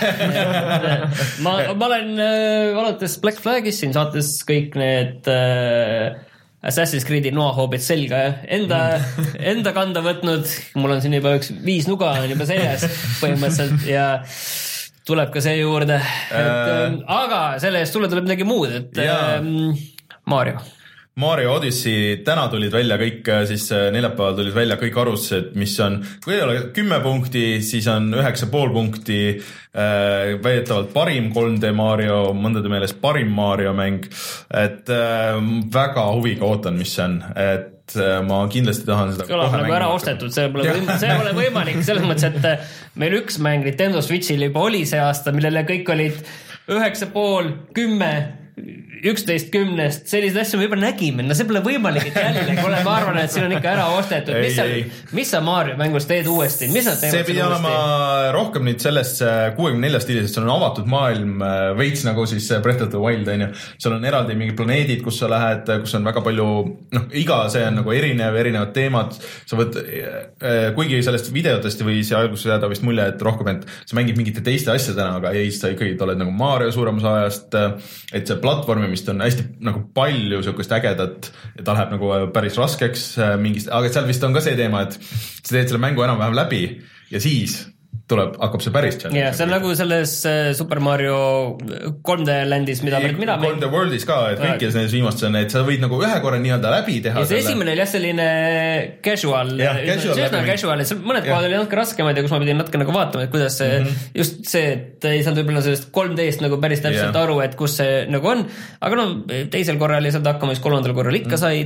ma, ma olen äh, alates Black Flagist siin saates kõik need äh, Assassin's Creed'i noahoobid selga enda, enda kanda võtnud, mul on siin juba üks viis nuga on juba seljas põhimõtteliselt ja tuleb ka see juurde, et, äh, aga selle eest sulle tuleb midagi muud, et äh, Mario. Mario Odyssey, täna tulid välja kõik, siis neljapäeval tulid välja kõik arvustused, mis on, kui ei ole kümme punkti, siis on üheksa pool punkti, äh, väidetavalt parim kolm D Mario, mõndade meeles parim Mario mäng, et äh, väga huviga ootan, mis see on, et ma kindlasti tahan seda kõlab nagu ära ostetud, see pole, see pole võimalik selles mõttes, et meil üks mäng Nintendo Switchil juba oli see aasta, millele kõik olid üheksa pool, kümme, üksteist kümnest, sellised asju me juba nägime, no see pole võimalik, et jälle kuule, ma arvan, et siin on ikka ära ostetud, mis sa, mis sa Mario mängus teed uuesti, mis nad teevad see pidi olema rohkem nüüd sellest kuuekümne nelja stiilis, et seal on avatud maailm veits nagu siis Breath of the Wild on ju, seal on eraldi mingid planeedid, kus sa lähed, kus on väga palju, noh, iga see on nagu erinev, erinevad teemad, sa võd, kuigi sellest videotest või see alguses jääda vist mulje, et rohkem, et sa mängid mingite teiste asjadena, aga ei, sa ikkagi oled nagu Mario suuremas ajast, et see platvormi vist on hästi nagu palju sukust ägedat ja ta läheb nagu päris raskeks mingist, aga seal vist on ka see teema, et sa teed selle mängu enam-vähem läbi ja siis tuleb, hakkab see päris challenge. Yeah, see on nagu selles Super Mario kolm D Landis, mida ei, mina kolm D Worldis ka, et kõikides nendes viimastes on, et sa võid nagu ühe korra nii-öelda läbi teha. Ja see selle... esimene oli jah selline casual, ja, casual, üsna casual, et mõned kohad oli natuke raskemaid ja kus ma pidin natuke nagu vaatama, et kuidas see, mm-hmm. just see, et ei saanud võib-olla sellest kolm D-st nagu päris täpselt yeah. aru, et kus see nagu on, aga no teisel korral ei saanud hakkama, siis kolmandal korral ikka mm-hmm. said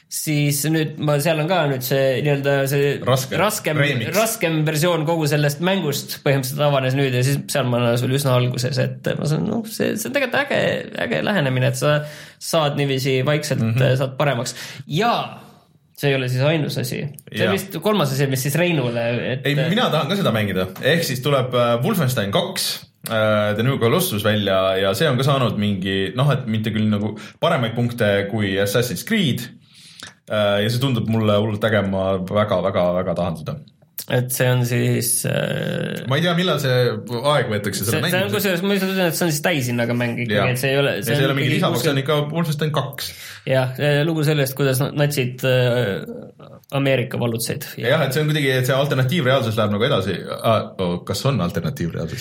siis nüüd ma, seal on ka nüüd see nii-öelda see Raske, raskem, raskem versioon kogu sellest mängust põhimõtteliselt avanes nüüd ja siis seal ma olen sul üsna alguses, et ma saan, noh, see, see on tegelikult äge, äge lähenemine, et sa saad niiviisi vaikselt mm -hmm. saad paremaks ja see ei ole siis ainus asi. See on vist kolmas asi, mis siis Reinule... Et... Ei, mina tahan ka seda mängida. Ehk siis tuleb Wolfenstein kaks The New Colossus välja ja see on ka saanud mingi, noh, et mitte küll nagu paremaid punkte kui Assassin's Creed ja see tundub mulle hullult äge, ma väga-väga-väga tahan seda. Et see on siis... Äh... Ma ei tea, millal see aeg võetakse selle mängimiseks. See on kusjuures, ma ütlen, et see on siis täisinnaga mäng ikkagi, et see ei ole... See, see ei ole mingi lisamaks, see on ikka Wolfenstein kaks. Jah, lugu sellest, kuidas natsid äh, Ameerika vallutseid. Ja. Jah, et see on kuidagi, et see alternatiivreaalsus läheb nagu edasi. Ah, oh, kas on alternatiivreaalsus?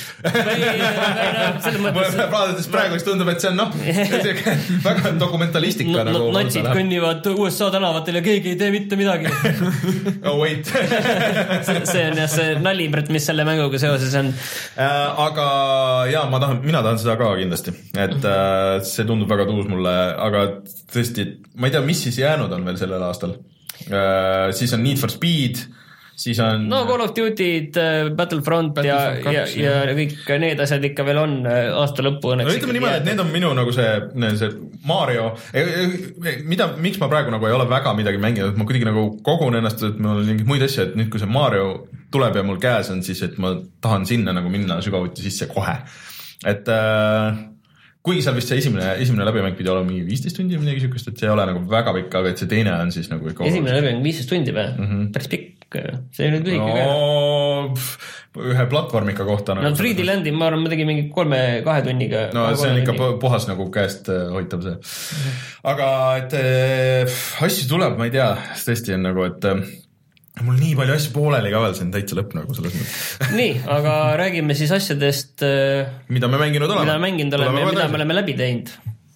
Praades praegu tundub, et see on noh, väga dokumentalistika. No, nagu natsid kõnnivad U S A tänavatel ja keegi ei tee mitte midagi. Oh wait. see on jah see nalimbret, mis selle mänguga seoses on. Aga jaa, ma tahan, mina tahan seda ka kindlasti. Et see tundub väga tuus mulle, aga tõesti, ma ei tea, mis siis jäänud on veel sellel aastal. Uh, siis on Need for Speed, siis on... No Call of Duty, Battlefront, Battlefront ja, ja, ja, ja kõik need asjad ikka veel on aasta lõppu õnneks. No ütleme niimoodi, et need on minu nagu see, see Mario, mida, miks ma praegu nagu ei ole väga midagi mänginud, ma kuidagi nagu kogun ennast, et mul on mingeid muid asju, et nüüd kui see Mario tuleb ja mul käes on, siis et ma tahan sinna nagu minna sügavuti sisse kohe. Et... Uh, kuigi seal vist see esimene, esimene läbimäng pidi olema mingi viisteist tundi midagi sükust, et see ei ole nagu väga pikk, aga et see teine on siis nagu ikka... Esimene läbimäng viisteist tundi või? Mm -hmm. Päris pikk, see ei nüüd lühike no, ka. Ühe platvormika kohta. No Three D Landi, ma arvan, ma tegin mingi kolme, kahe tunniga. No see on ikka tunni. Puhas nagu käest hoitab see. Mm -hmm. Aga et äh, asju tuleb, ma ei tea, tõesti on nagu, et... Äh, mul nii palju asju pooleli ka veel, see on täitsa lõpp nagu selles mõttes. Nii, aga räägime siis asjadest, mida me mänginud oleme. Mida mänginud oleme ja mida me oleme läbi teinud.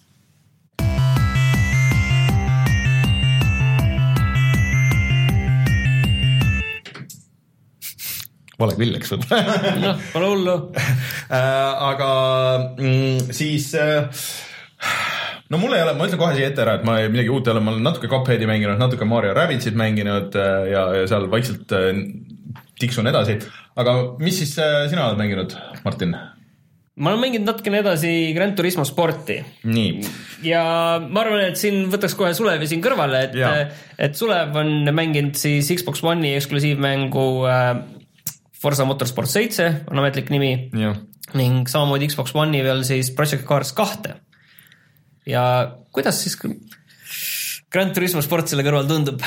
Vale kvilleks võtta. noh, pole hullu. Aga mm, siis... No mul ei ole, ma ütlen kohe siia ette ära, et ma midagi uut ei ole, ma olen natuke Cupheadi mänginud, natuke Mario Rabbitsit mänginud ja, ja seal vaikselt tiksun edasi. Aga mis siis sina oled mänginud, Martin? Ma olen mänginud natukene edasi Gran Turismo sporti. Nii. Ja ma arvan, et siin võtaks kohe Sulevi siin kõrvale, et, et Sulev on mänginud siis Xbox One'i eksklusiivmängu Forza Motorsport seitse, on ametlik nimi. Ja. Ning samamoodi Xbox One'i veel siis Project Cars kaks. Ja kuidas siis Gran Turismo sport selle kõrval tundub?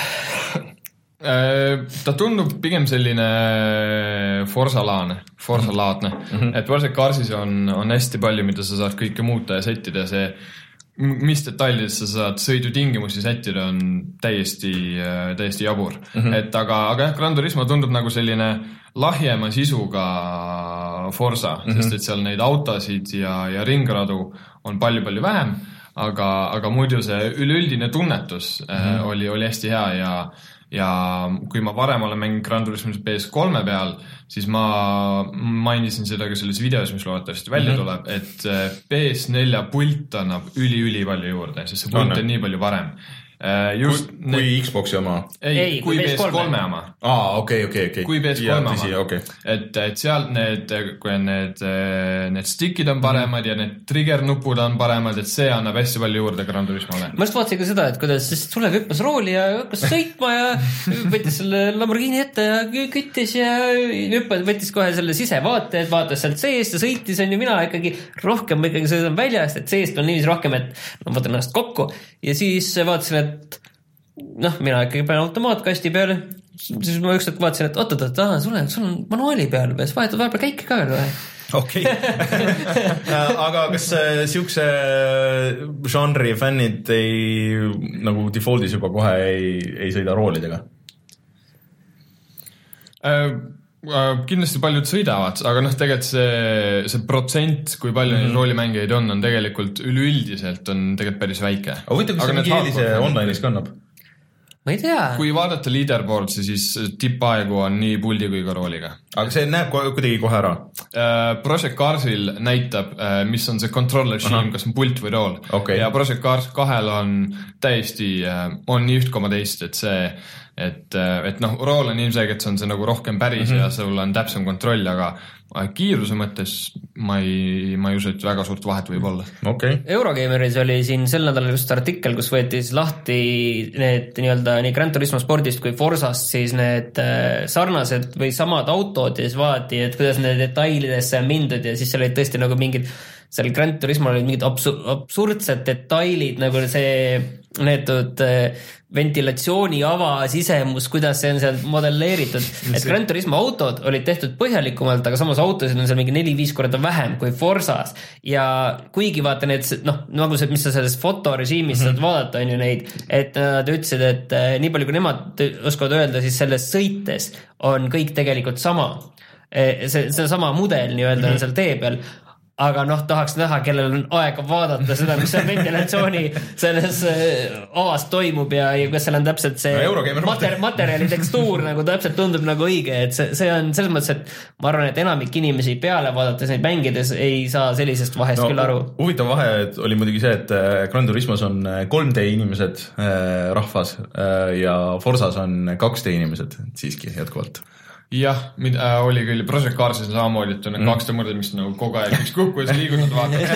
Ta tundub pigem selline Forza-laane, Forza-laadne. Mm-hmm. Et Project Carsis on, on hästi palju, mida sa saad kõike muuta ja settida ja see, mis detailides sa saad sõidutingimusi settida, on täiesti, täiesti jabur. Mm-hmm. Et aga, aga jah, Gran Turismo tundub nagu selline lahjema sisuga Forza, mm-hmm. sest et seal neid autosid ja, ja ringradu on palju-palju vähem. Aga, aga muidu see üleüldine tunnetus mm-hmm. oli, oli hästi hea ja, ja kui ma varem olen mänginud Gran Turismo P S kolme peal, siis ma mainisin seda ka selles videos, mis loodetavasti välja mm-hmm. tuleb, et P S neli pult annab üli-üli palju juurde, sest see pult on, on nii palju parem. Just kui, kui need... Xboxi oma? Ei, ei kui P S kolme oma. Aa, okei, okei, okei. Kui P S kolme oma. Okay. Et, et seal need, kui need, need stickid on paremad mm. ja need trigger-nupud on paremad, et see annab hästi palju juurde Gran Turismole. Ma just vaatasin ka seda, et kuidas Sulev hüppas rooli ja hüppas sõitma ja võttis selle Lamborghini ette ja küttis ja hüppas, võttis kohe selle sisevaate, et vaatas sealt seest ja sõitis, on ju mina ikkagi rohkem, ikkagi sõidan väljast, et seest on niivis rohkem, et ma võtan ennast kokku ja siis vaatasin, et noh, mina ikkagi pean automaatkasti peale, siis ma ükskord vaatasin, et oot, oot, oot, sul on, sul on manuaali peal, peas vahetad vahepeal käike ka veel või? Okei. Aga kas siukse žanri fännid ei, nagu defaultis juba kohe ei, ei sõida roolidega? Äh, kindlasti paljud sõidavad, aga noh, tegelikult see, see protsent, kui palju mm-hmm. neid roolimängijaid on, on tegelikult üleüldiselt on tegelikult päris väike. Aga võite, kus see mingi eelise online'is kannab? ma ei tea. Kui vaadata leaderboardsi, siis tippaegu on nii puldi kui ka rooliga. Aga see näeb kuidagi kohe ära? Project Carsil näitab, mis on see controller scheme, kas on pult või rool. Okay. Ja Project Cars kahel on täiesti, on nii üht koma teist, et see, et, et noh, rool on ilmselgelt, see on see nagu rohkem päris mm -hmm. ja sul on täpsem kontroll, aga kiiruse mõttes ma ei, ma ei usu, et väga suurt vahet võib olla. Okay. Eurogameris oli siin sel nädalal just artikkel, kus võeti siis lahti need nii-öelda nii Gran Turismo spordist kui Forsast siis need sarnased või samad autod ja siis vaati, et kuidas need detailidesse on mindud ja siis seal olid tõesti nagu mingid, seal Gran Turismo olid mingid absur- absurdsed detailid, nagu see neetud ventilatsiooni ava sisemus, kuidas see on seal modelleeritud. Et Gran Turismo autod olid tehtud põhjalikumalt, aga samas autosid on seal mingi neli-viis korda vähem kui Forsas. Ja kuigi vaata need, noh, nagu see, mis sa selles fotorežiimis mm -hmm. saad vaadata, on ju neid, et nad ütlesid, et nii palju kui nemad oskavad öelda, siis selles sõites on kõik tegelikult sama. See, see sama mudel nii-öelda mm -hmm. on seal tee peal. Aga noh, tahaks näha, kellel on aega vaadata seda, mis seal ventilatsiooni selles avas toimub ja, ja kas seal on täpselt see no, mater, materjali tekstuur nagu täpselt tundub nagu õige, et see, see on selles mõttes, et ma arvan, et enamik inimesi peale vaadates neid mängides ei saa sellisest vahest no, küll aru. Huvitav vahe oli muidugi see, et Gran Turismos on kolm D inimesed äh, rahvas äh, ja Forsas on kaks D inimesed siiski jätkuvalt. Jah, mida äh, oli küll Project Carsis samamoodi, et on mm. kaks tõmurdid, mis nagu kogu aeg üks kukku ja liigutad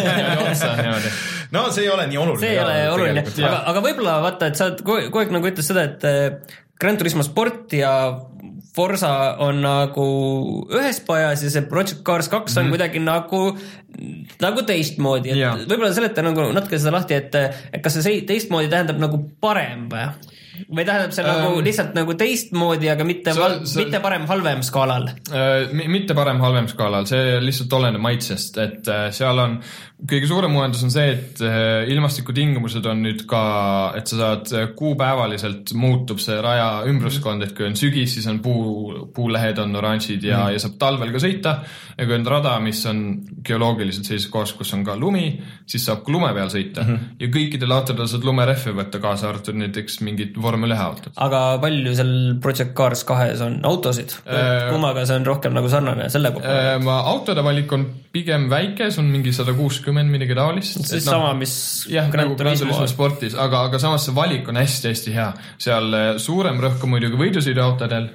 vaatad. No see ei ole nii oluline. See ei ole oluline, aga, aga võib-olla vaata, et sa kogu aeg nagu ütles seda, et Gran Turismo sport ja Forza on nagu ühes pajas ja see Project Cars kaks on mm. kuidagi nagu, nagu teistmoodi. Et võib-olla seleta nagu natuke seda lahti, et, et kas see teistmoodi tähendab nagu parem või? Või tähendab see um, nagu lihtsalt nagu teistmoodi, aga mitte, see, val, see, mitte parem halvem skaalal? Äh, mitte parem halvem skaalal, see lihtsalt oleneb maitsest, et äh, seal on kõige suurem uuendus on see, et äh, ilmastikutingimused on nüüd ka, et sa saad kuupäevaliselt muutub see raja ümbruskond, et kui on sügis, siis on puu, puulehed on oranžid ja, mm. ja saab talvel ka sõita ja kui on rada, mis on geoloogiliselt sellises kohas, kus on ka lumi, siis saab ka lume peal sõita mm -hmm. ja kõikidel autodel saad lumerehve võtta kaasa arvatud näiteks mingit vormel ühe autod. Aga palju seal Project Cars kahes on autosid? Äh, kummaga see on rohkem nagu sarnane selle kogu? Äh, autode valik on pigem väike, see on mingi sada kuuskümmend midagi taolist. See on sama, mis jah, Gran Turismo sportis, aga, aga samas see valik on hästi-hästi hea. Seal suurem rõhk on muidugi võidusõiduautodel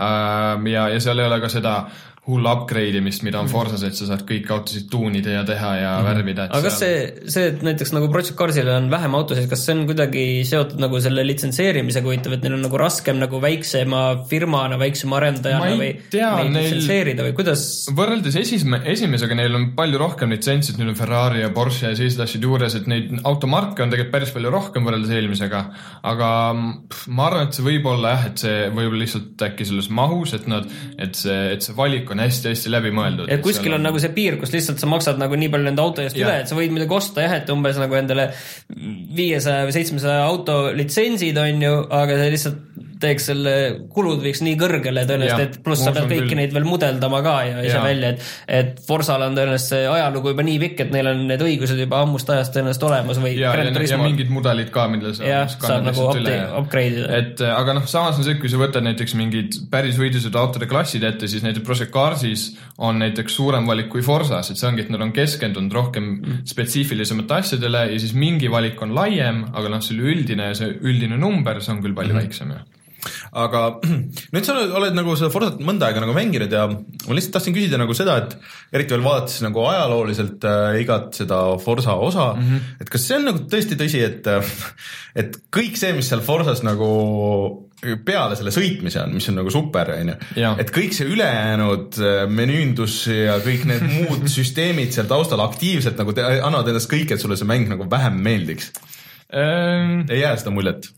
äh, ja, ja seal ei ole ka seda hull upgrade imist, mida on Forsas, et sa saad kõik autosid tuunida ja teha ja mm-hmm. värvida. Aga kas see, see, et näiteks nagu Project Carsil on vähem autosid, kas see on kuidagi seotud nagu selle litsenseerimisega huvitav, et neil on nagu raskem nagu väiksema firmana, väiksema arendajana või tea, neid neil, litsenseerida või kuidas? Võrreldes esime, esimesega neil on palju rohkem litsentsid, neil on Ferrari ja Porsche ja sellised asjad juures, et neid automarke on tegelikult päris palju rohkem võrreldes eelmisega, aga pff, ma arvan, et see võib olla jah, et see võib olla lihtsalt äkki selles mahus, et nad, et see, et see valik on hästi-hästi läbi mõeldud. Et kuskil on, on nagu see piir, kus lihtsalt sa maksad nagu nii palju nende auto eest üle, et sa võid midagi osta jah, et umbes nagu endale viiesaja või seitsmesaja auto litsentsid on ju, aga see lihtsalt teeks selle kulud viiks nii kõrgele tõenäoliselt, et pluss sa pead kõiki küll. Neid veel mudeldama ka ja ise välja, et, et Forsal on tõenäoliselt see ajalugu juba nii pikk, et neil on need õigused juba ammust ajast tõenäoliselt olemas või ja, ja, ja mingid mudelid ka, mille sa ja, saab nagu upgrade ida. Et aga noh, samas on see, kui sa võtad näiteks mingid päris võidused autode klassid ette, siis näiteks Project Carsis on näiteks suurem valik kui Forsas, et see ongi, et nad on keskendunud rohkem mm. spetsiifilisemate asjadele ja siis mingi valik on laiem, aga noh, selle üldine, see üldine number, see on küll palju mm. väiksem ja aga nüüd sa oled, oled nagu seda Forsat mõnda aega nagu mänginud ja ma lihtsalt tahtsin küsida nagu seda, et eriti veel vaadates nagu ajalooliselt äh, igat seda Forsa osa, mm -hmm. et kas see on nagu tõesti tõsi, et, et kõik see, mis seal Forsas nagu peale selle sõitmise on, mis on nagu super, on ju, et kõik see ülejäänud menüündus ja kõik need muud süsteemid seal taustal aktiivselt nagu te, annavad endast kõik, et sulle see mäng nagu vähem meeldiks ähm... ei jää seda muljet?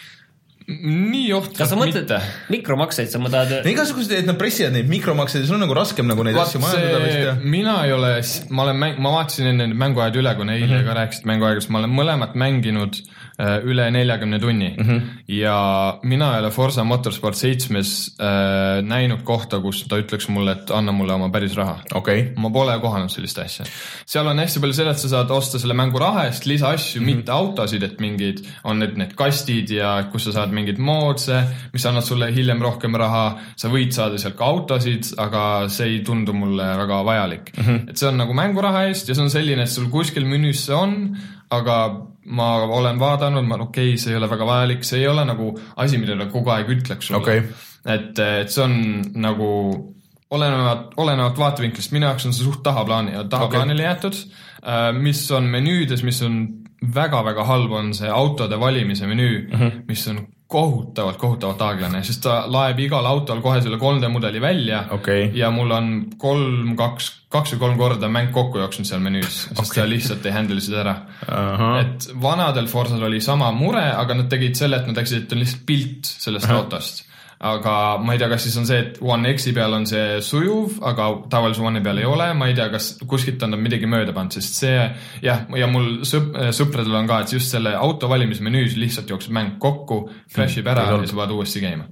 Nii ohtralt mitte. Kas sa mõtled mikromakseid, sa mõtled? Igasugused, et nad pressivad neid mikromakseid ja sul on nagu raskem nagu neid Vaat asju majandada vist. Ja. Mina ei ole, ma olen mäng, ma vaatasin enne mänguajad üle, kui eile mm -hmm. ka rääkisid mänguaegast, ma olen mõlemat mänginud äh, üle neljakümne tunni mm -hmm. ja mina ei ole Forza Motorsport seitsmes äh, näinud kohta, kus ta ütleks mulle, et anna mulle oma päris raha. Okay. Ma pole kohanud sellist asja. Seal on hästi palju selle, et sa saad osta selle mängu raha eest lisa asju, mm -hmm. mitte autosid, et mingid on need, need kastid ja kus sa saad mingid moodse, mis annad sulle hiljem rohkem raha, sa võid saada sealt ka autosid, aga see ei tundu mulle väga vajalik. Mm-hmm. Et see on nagu mänguraha eest ja see on selline, et sul kuskil menüüs see on, aga ma olen vaadanud, ma okei, okay, see ei ole väga vajalik, see ei ole nagu asi, millele kogu aeg ütleks sulle. Okay. Et, et see on nagu olenevat, olenevat vaatevinklist, minu jaoks on see suht tahaplaani, tahaplaanile okay. jäetud, mis on menüüdes, mis on väga-väga halb, on see autode valimise menüü, mm-hmm. mis on kohutavalt, kohutavalt aaglane, sest ta laeb igal autol kohe selle kolm D mudeli välja okay. ja mul on kolm, kaks, kaks või kolm korda mäng kokku jooksnud seal menüüs, sest okay. ta lihtsalt ei handle seda ära. Uh-huh. Et vanadel Forsal oli sama mure, aga nad tegid selle, et nad tegid, et on lihtsalt pilt sellest uh-huh. autost. Aga ma ei tea, kas siis on see, et One X-i peal on see sujuv, aga tavalise One peal ei ole, ma ei tea, kas kuskilt on midagi mööda pannud, sest see jah, ja mul sõp, sõpradel on ka, et just selle auto valimise menüüs lihtsalt jookseb mäng kokku, crashib ära mm, ja sa pead uuesti käima.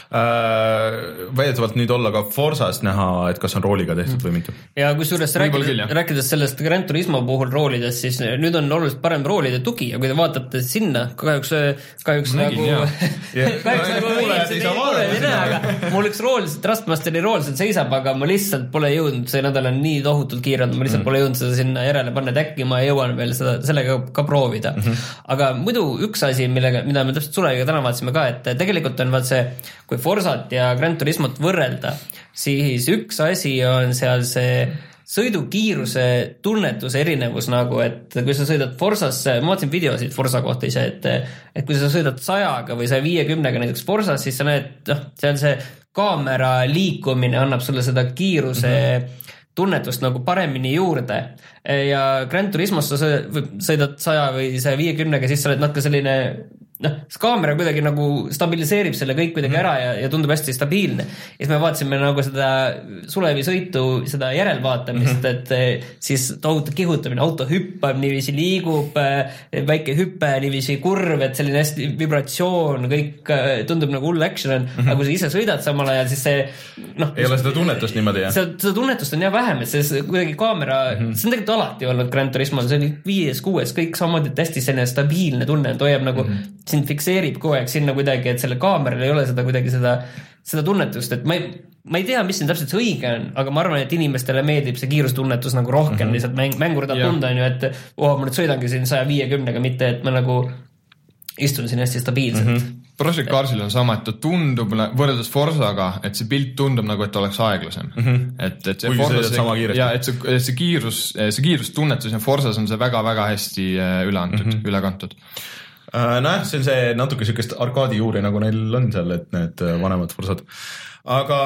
Äh, väidetavalt nüüd olla ka Forsas näha, et kas on rooliga tehtud mm. või mitte. Ja kusjuures rääkides, rääkides sellest Gran Turismo puhul roolides, siis nüüd on oluliselt parem roolide tugi ja kui te vaatate sinna, kahjuks, kahjuks Nägin, nagu kahjuks nagu ei näe, aga mul üks rool, Trustmasteri rool seal seisab, aga ma lihtsalt pole jõudnud, see nädal on nii tohutult kiirend, ma lihtsalt mm. pole jõudnud seda sinna järele panna, et äkki ma jõuan veel seda, sellega ka proovida. Mm-hmm. Aga muidu üks asi, millega, mida me täpselt Sulega täna vaatasime ka, et tegelikult on vaat see, kui Forsat ja Gran Turismot võrrelda, siis üks asi on seal see sõidukiiruse tunnetuse erinevus nagu, et kui sa sõidad Forsasse, ma vaatasin videosid Forsa kohta ise, et, et kui sa sõidad sajaga või saja viiekümnega näiteks Forsas, siis sa näed, noh, see on see kaamera liikumine annab sulle seda kiiruse mm-hmm. tunnetust nagu paremini juurde ja Gran Turismos sa sõidad saja või saja viiekümnega, siis sa oled natuke selline noh, see kaamera kuidagi nagu stabiliseerib selle kõik kuidagi ära ja, ja tundub hästi stabiilne. Ja siis me vaatasime nagu seda Sulevi sõitu, seda järelvaatamist, mm-hmm. et siis tohutu kihutamine, auto hüppab, niiviisi liigub, väike hüppe, niiviisi kurv, et selline hästi vibratsioon, kõik tundub nagu hull action on, mm-hmm. aga kui sa ise sõidad samal ajal, siis see noh, ei ole seda tunnetust niimoodi, jah? Seda, seda tunnetust on jah vähem, et see kuidagi kaamera, mm-hmm. see on tegelikult alati olnud Gran Turismo, see oli viies, kuues, kõik samamoodi hästi selline stabiilne tunne, et hoiab nagu mm-hmm. sind fikseerib kogu aeg sinna kuidagi, et selle kaameral ei ole seda kuidagi seda, seda tunnetust, et ma ei, ma ei tea, mis siin täpselt see õige on, aga ma arvan, et inimestele meeldib see kiirustunnetus nagu rohkem mm-hmm. lihtsalt mäng, mängur tahab tunda on ju, et oh, ma nüüd sõidangi siin saja viiekümnega, mitte et ma nagu istun siin hästi stabiilselt. Mm-hmm. Project Carsil on sama, et ta tundub võrreldes Forsaga, et see pilt tundub nagu, et oleks aeglasem. Mm-hmm. Et, et see Forsa, see, ja, et see, see kiirus, see kiirustunnetus ja Forsas on see väga-väga hästi üle antud, mm-hmm. üle kantud. Nojah, see on see natuke sellist arkaadi juuri, nagu neil on seal, et need vanemad Forsad. Aga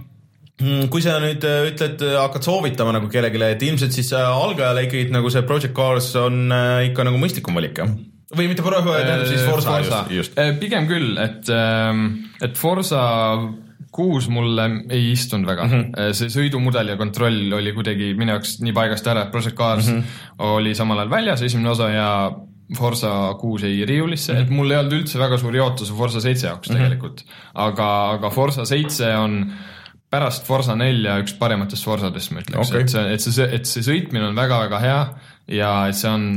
kui sa nüüd ütled, hakkad soovitama nagu kellegile, et ilmselt siis algajale ikkagi nagu see Project Cars on ikka nagu mõistlikum valik, jah? Või mitte Forsa, tähendab siis Forsa, Forsa. Just, just. Pigem küll, et, et Forsa kuus mulle ei istunud väga. Mm-hmm. See sõidumudel ja kontroll oli kuidagi minu jaoks nii paigast ära, et Project Cars mm-hmm. oli samal ajal väljas, esimene osa ja Forsa kuus ei riiulisse, mm-hmm. et mul ei olnud üldse väga suuri ootusi Forsa seitse jaoks mm-hmm. tegelikult, aga, aga Forsa seitse on pärast Forsa nelja üks parimatest Forsadest, ma ütleks, okay. et, see, et, see, et see sõitmine on väga-väga hea ja et see on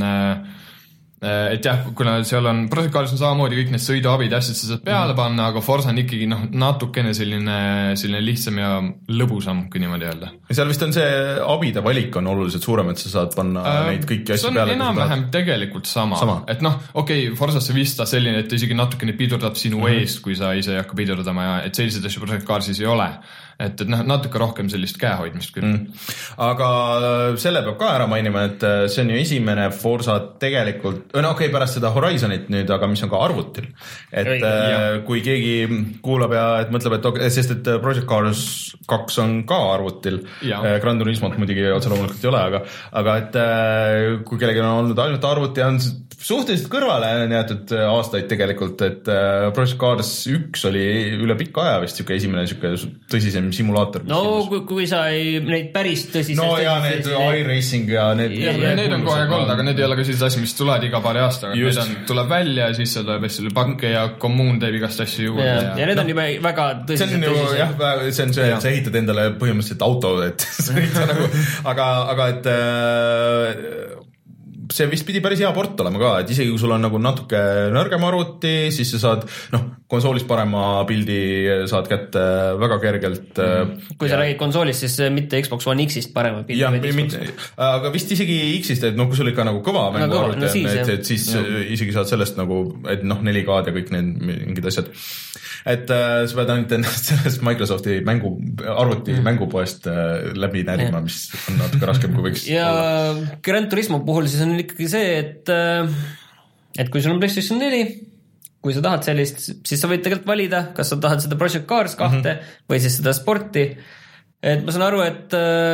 et jah, kuna seal on Project Cars on samamoodi kõik need sõiduabid ja asjad sa saad peale panna, aga Forsa on ikkagi noh, natukene selline, selline lihtsam ja lõbusam, kui niimoodi öelda. Ja seal vist on see abide valik on oluliselt suurem, et sa saad panna äh, neid kõiki asju peale. See on enam-vähem tegelikult sama, sama., et noh, okei, okay, Forsasse vist ta selline, et isegi natukene pidurdab sinu mm-hmm. eest, kui sa ise ei hakka pidurdama ja et sellised asju Project Carsis ei ole. Et, et noh, natuke rohkem sellist käehoidmist küll. Mm. Aga selle peab ka ära mainima, et see on ju esimene Forsa tegelikult, no okei okay,, pärast seda Horizonit nüüd, aga mis on ka arvutil. Et Oi, äh, kui keegi kuulab ja et mõtleb, et sest et Project Cars kaks on ka arvutil, Gran Turismot muidugi otse loomulikult ei ole, aga, aga et äh, kui kellegi on olnud ainult arvuti ja on suhteliselt kõrvale jäetud aastaid tegelikult, et äh, Project Cars üks oli üle pikka aja vist siuke esimene siuke tõsisem simulaator. No kui, kui sa ei neid päris tõsisest... No ja need iRacing ja need... Ja, ja need on kogu aeg olnud, aga need ei ole ka sellised asju, mis tulevad iga paari aastaga. Need on, tuleb välja ja siis seal tuleb hästi pakke ja kommuun teeb igast asju juurde. Ja, ja, ja need on juba väga tõsised. See on ju, jah, see on see, et sa ehitad endale põhimõtteliselt auto, et nagu, aga, aga et äh, see vist pidi päris hea port olema ka, et isegi kui sul on nagu natuke nõrgem arvuti, siis sa saad, noh, konsoolis parema pildi saad kätte väga kergelt. Kui sa räägid konsoolist, siis mitte Xbox One X-ist parema pildi. Jah, mitte, aga vist isegi X-ist, et noh, kui sul ikka nagu kõva mängu arvuti no, siis, on, et, et siis ja. Isegi saad sellest nagu, et noh, neli K-d ja kõik need mingid asjad. Et äh, sa pead ainult ennast sellest Microsofti mängu, arvuti mm. mängupoest äh, läbi närima, mis on natuke raskem kui võiks ja olla. Gran Turismo puhul siis on ikkagi see, et, et kui sul on PlayStation neli, kui sa tahad sellist, siis sa võid tegelikult valida, kas sa tahad seda Project Cars kahte mm-hmm. või siis seda sporti. Et ma saan aru, et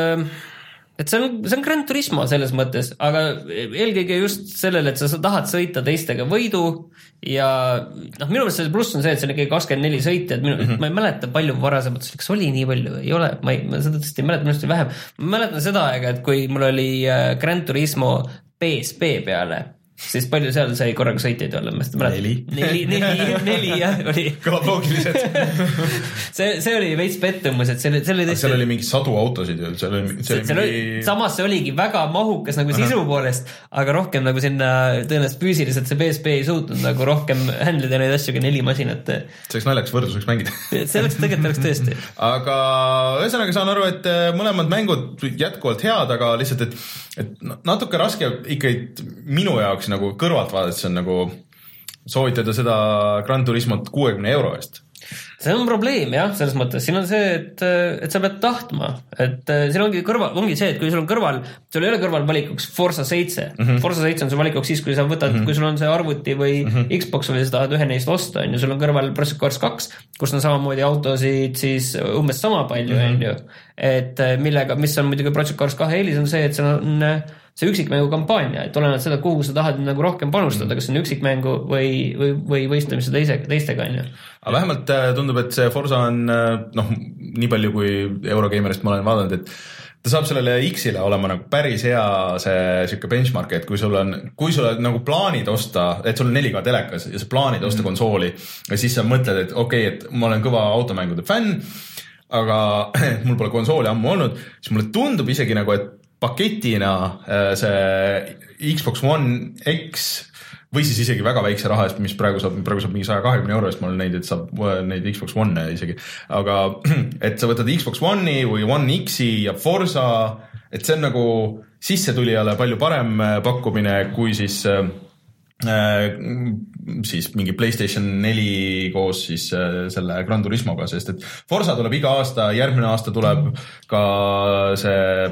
et see on, see on Gran Turismo selles mõttes, aga eelkõige just sellele, et sa tahad sõita teistega võidu ja noh, minu meelest see pluss on see, et see on ikkagi kakskümmend neli sõita, et minu, mm-hmm. ma ei mäleta palju varasemalt, kas oli nii palju, ei ole, ma, ei, ma seda tõesti ei mäleta, minust oli vähem. Ma mäletan seda aega, et kui mul oli Gran Turismo P S P peale, siis palju seal sai korraga sõiteid olla? Neli. Neli, neli, neli jah, oli. Kõlab loogiliselt. see, see oli veits pettumus, et see, see oli tõesti... Seal oli mingi sadu autosid ju. Seal oli, see oli, see mingi... oli, samas see oligi väga mahukas nagu sisu Aha. poolest, aga rohkem nagu sinna tõenäoliselt füüsiliselt see P S P ei suutnud nagu rohkem handlida neid asju kui neli masinat. See oleks naljakas võrdluseks mängida. see oleks tegelikult oleks tõesti. Aga ühesõnaga saan aru, et mõlemad mängud jätkuvalt head, aga lihtsalt, et, et natuke raske ikkagi minu jaoks nagu kõrvalt vaadates on nagu soovitada seda Gran Turismot kuuekümne euro eest. See on probleem jah, selles mõttes. Siin on see, et, et sa pead tahtma. Et siin ongi kõrval, ongi see, et kui sul on kõrval, sul ei ole kõrval valikuks Forza seitse. Mm-hmm. Forza seitse on sul valikuks siis, kui sa võtad, mm-hmm. kui sul on see arvuti või mm-hmm. Xbox või sa tahad ühe neist osta, on ju, sul on kõrval Project Cars kaks, kus on samamoodi autosid siis umbes sama palju, mm-hmm. on ju. Et millega, mis on muidugi Project Cars kahe eelis on see, et see on see üksikmängu kampaania, et olenevalt seda, kuhu sa tahad nagu rohkem panustada, kas see on üksikmängu või, või, või võistlemise teise, teistega, on ju. Aga vähemalt tundub, et see Forza on, noh, nii palju kui Eurogeimerist ma olen vaadanud, et ta saab sellele X-ile olema nagu päris hea see siuke benchmark, et kui sul on, kui sul on nagu plaanid osta, et sul on neli K telekas ja sa plaanid osta mm. konsooli ja siis sa mõtled, et okei, okay, et ma olen kõva automängude fänn, aga mul pole konsooli ammu olnud, siis mulle tundub isegi nagu, et paketina see Xbox One X või siis isegi väga väikse raha eest, mis praegu saab, praegu saab mingi saja kahekümne euro eest, ma olen näinud, et saab neid Xbox One isegi, aga et sa võtad Xbox One'i või One X'i ja Forza, et see on nagu sissetulijale palju parem pakkumine kui siis siis mingi PlayStation neli koos siis selle Gran Turismoga, sest et Forza tuleb iga aasta, järgmine aasta tuleb ka see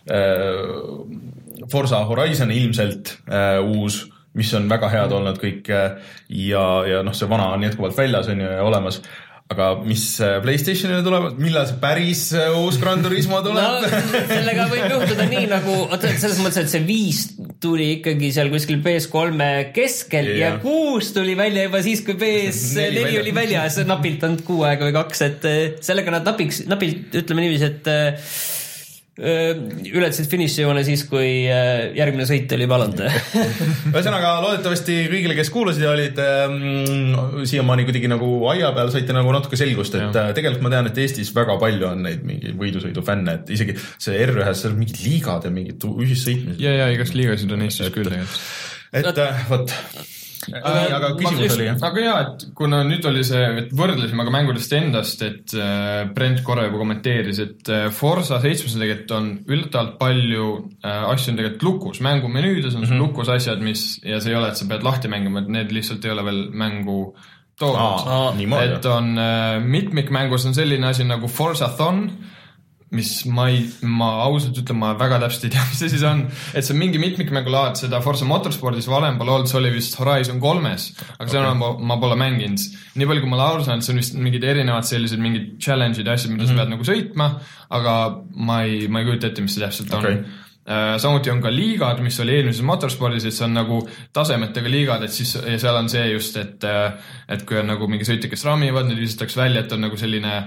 Forza Horizon ilmselt uus, mis on väga head olnud kõik ja, ja noh, see vana on jätkuvalt väljas on ju ja olemas. Aga mis PlayStationile tuleb, millal see päris uus Gran Turismo tuleb? No, sellega võib juhtuda nii nagu, selles mõttes, et see viis tuli ikkagi seal kuskil P S kolme keskel yeah. ja kuus tuli välja juba siis, kui P S neli oli väljas, napilt on kuu aega või kaks, et sellega nad napiks, napilt ütleme niiviisi, et ületasid finišijoone siis, kui järgmine sõit oli valanud. Ühesõnaga, loodetavasti kõigile, kes kuulasid ja olid ähm, siiamaani kuidagi nagu aia peal, saite nagu natuke selgust, et ja. Tegelikult ma tean, et Eestis väga palju on neid mingi võidusõidu fänne, et isegi see R ühes on mingid liigad ja mingid ühissõitmised. Ja, ja igast liigasid on Eestis küll. Et, et võt... Aga, äh, aga küsimus just, oli jah. Aga jah, et kuna nüüd oli see, et võrdlesime aga mängudest endast, et äh, Brent korra juba kommenteeris, et äh, Forza seitsmes tegelikult on üllatavalt palju äh, asju on tegelikult lukus. Mängumenüüdes on mm-hmm. lukus asjad, mis, ja see ei ole, et sa pead lahti mängima, et need lihtsalt ei ole veel mängu toodud. Aa, et on äh, mitmikmängus on selline asi nagu Forzathon, mis ma ei, ma ausalt ütlen, ma väga täpselt ei tea, mis see siis on, et see on mingi mitmikmängulaad, seda Forza Motorsportis varem pole olnud, see oli vist Horizon kolmes, aga okay. seda ma, ma pole mänginud. Nii palju, kui ma aru saan, see on vist mingid erinevad sellised mingid challenge'id ja asjad, mida mm-hmm. sa pead nagu sõitma, aga ma ei, ma ei kujuta ette, mis see täpselt on. Okay. Uh, samuti on ka liigad, mis oli eelmises Motorsportis, et see on nagu tasemetega liigad, et siis ja seal on see just, et, et kui on nagu mingi sõitjad, kes ramivad, need visatakse välja, et on nagu selline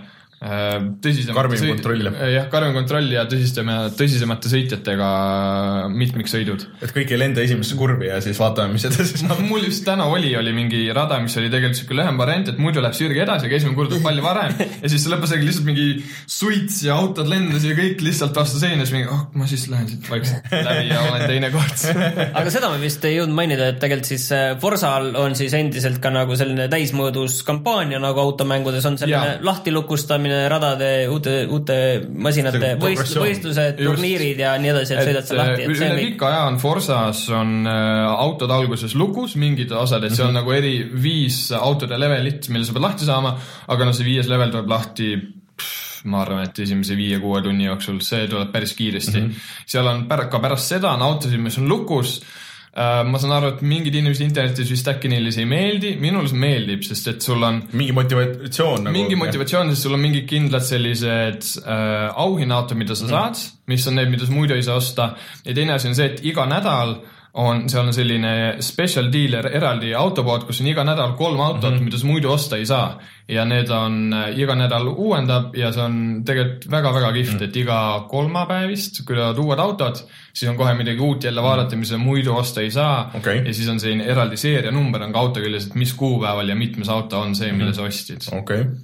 tõsisemate karmim kontroll. jah, karmim kontroll ja tõsisema, tõsisemate sõitjatega mitmiksõidud. Et kõik ei lenda esimesse kurvi ja siis vaatame, mis edasi saab. Mul just täna oli, oli mingi rada, mis oli tegelikult siuke lühem variant, et muidu läheb sirge edasi, aga esimene kord palju varem ja siis lõpus oli lihtsalt mingi suits ja autod lendas ja kõik lihtsalt vastu seina, siis mingi, oh, ma siis lähen siit vaikselt läbi ja olen teine kord. Aga seda ma vist ei jõudnud mainida, et tegelikult siis Forsal on siis endiselt ka nagu selline täismõõdus kampaania nagu automängudes on selline ja. lahtilukustamine, radade, uute, uute masinate võist, võistlused, turniirid ja nii edasi, et sõidad seal lahti. Üle pikka aja on Forsas on autod alguses lukus, mingid osad, et see on mm -hmm. nagu eri viis autode levelit, mille sa pead lahti saama, aga no see viies level tuleb lahti, pff, ma arvan, et esimese viie-kuue tunni jooksul, see tuleb päris kiiresti. Mm -hmm. seal on ka pärast seda on autosid, mis on lukus. Ma saan aru, et mingid inimesed internetis vist äkki neile see ei meeldi, minul see meeldib, sest et sul on mingi motivatsioon nagu, mingi motivatsioon, sest sul on mingi kindlad sellised äh, auhinnaauto, mida sa saad, mis on need, mida sa muidu ei saa osta ja teine asi on see, et iga nädal on, seal on selline special dealer eraldi autopood, kus on iga nädal kolm autot, mm -hmm. mida sa muidu osta ei saa ja need on äh, iga nädal uuendab ja see on tegelikult väga-väga kihvt, mm -hmm. et iga kolmapäevist, kui tulevad uued autod, siis on kohe midagi uut jälle vaadata, mis sa muidu osta ei saa okay. ja siis on selline eraldi seeria number on ka auto küljes, et mis kuupäeval ja mitmes auto on see, mille mm -hmm. sa ostid. Okei okay.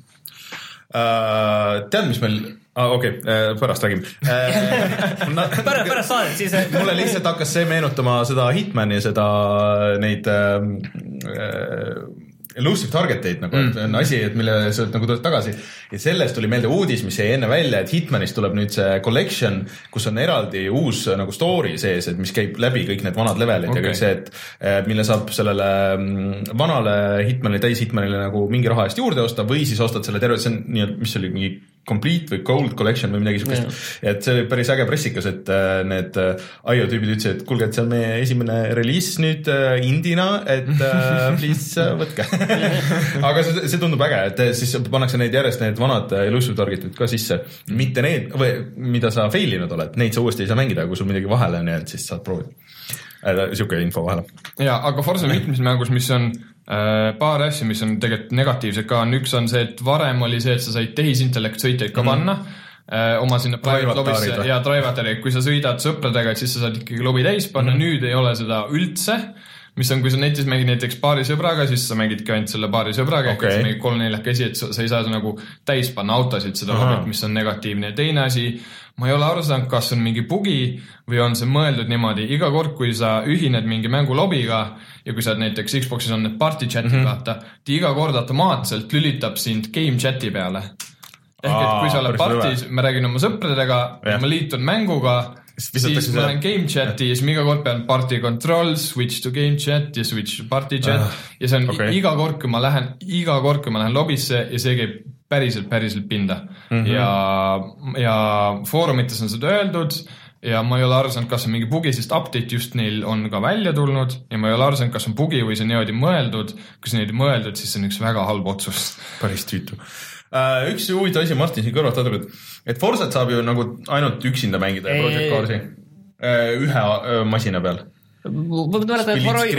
uh,. Tead, mis meil Ah, okei, okay. pärast räägime. pärast, pärast saadet siis. Mulle lihtsalt hakkas see meenutama seda Hitmani, seda neid äh, elusive targeteid, nagu mm. on asi, et mille sa nagu tuled tagasi. Ja sellest tuli meelde uudis, mis jäi enne välja, et Hitmanist tuleb nüüd see collection, kus on eraldi uus nagu story sees, et mis käib läbi kõik need vanad levelid okay. ja kõik see, et mille saab sellele vanale Hitmanile, täis Hitmanile nagu mingi raha eest juurde osta või siis ostad selle terve, see on nii, mis oli mingi complete või gold collection või midagi sukest. Ja et see oli päris äge pressikas, et need I O tüübid ütlesid, et kuulge, et see on meie esimene reliis nüüd indina, et please võtke. Aga see, see tundub äge, et siis pannakse neid järjest need vanad elusive targetid ka sisse. Mitte need, või mida sa failinud oled, neid sa uuesti ei saa mängida, kui sul midagi vahele on jäänud, siis saad proovida. Siuke info vahele. Ja, aga Forza mitmes mängus, mis on äh, paar asja, mis on tegelikult negatiivsed ka on, üks on see, et varem oli see, et sa said tehisintellekt sõitjaid ka panna mm. äh, oma sinna private lobisse ja drivatari, kui sa sõidad sõpradega, et siis sa saad ikkagi lobi täis panna, mm. nüüd ei ole seda üldse, mis on, kui sa netis mängid näiteks paari sõbraga, siis sa mängidki ainult selle paari sõbraga, okay. et mängid kolm-neljahkesi, et sa ei saa nagu täis panna autosid seda lobit, mis on negatiivne. Ja teine asi, ma ei ole aru saanud, kas on mingi bugi või on see mõeldud niimoodi, iga kord, kui sa ühined mingi mängu lobiga ja kui sa näiteks Xboxis on need party chat'id mm -hmm. vaata, iga kord automaatselt lülitab sind game chat'i peale. Ehk et kui sa oled partis, ma räägin oma sõpradega, yeah. ma liitun mänguga, siis ma olen game chati ja siis ma iga kord pean party control, switch to game chat ja switch to party chat uh, ja see on okay. iga kord, kui ma lähen, iga kord, kui ma lähen lobisse ja see käib päriselt, päriselt pinda mm. -hmm. ja, ja foorumites on seda öeldud ja ma ei ole aru saanud, kas on mingi bugi, sest update just neil on ka välja tulnud ja ma ei ole aru saanud, kas on bugi või see on niimoodi mõeldud. Kui see on niimoodi mõeldud, siis see on üks väga halb otsus. Päris tüütu. Uh, üks huvitav asi, Martin, siin kõrvalt adrud, et Forsat saab ju nagu ainult üksinda mängida ja Project Carsi uh, ühe uh, masina peal. Ma mäletan,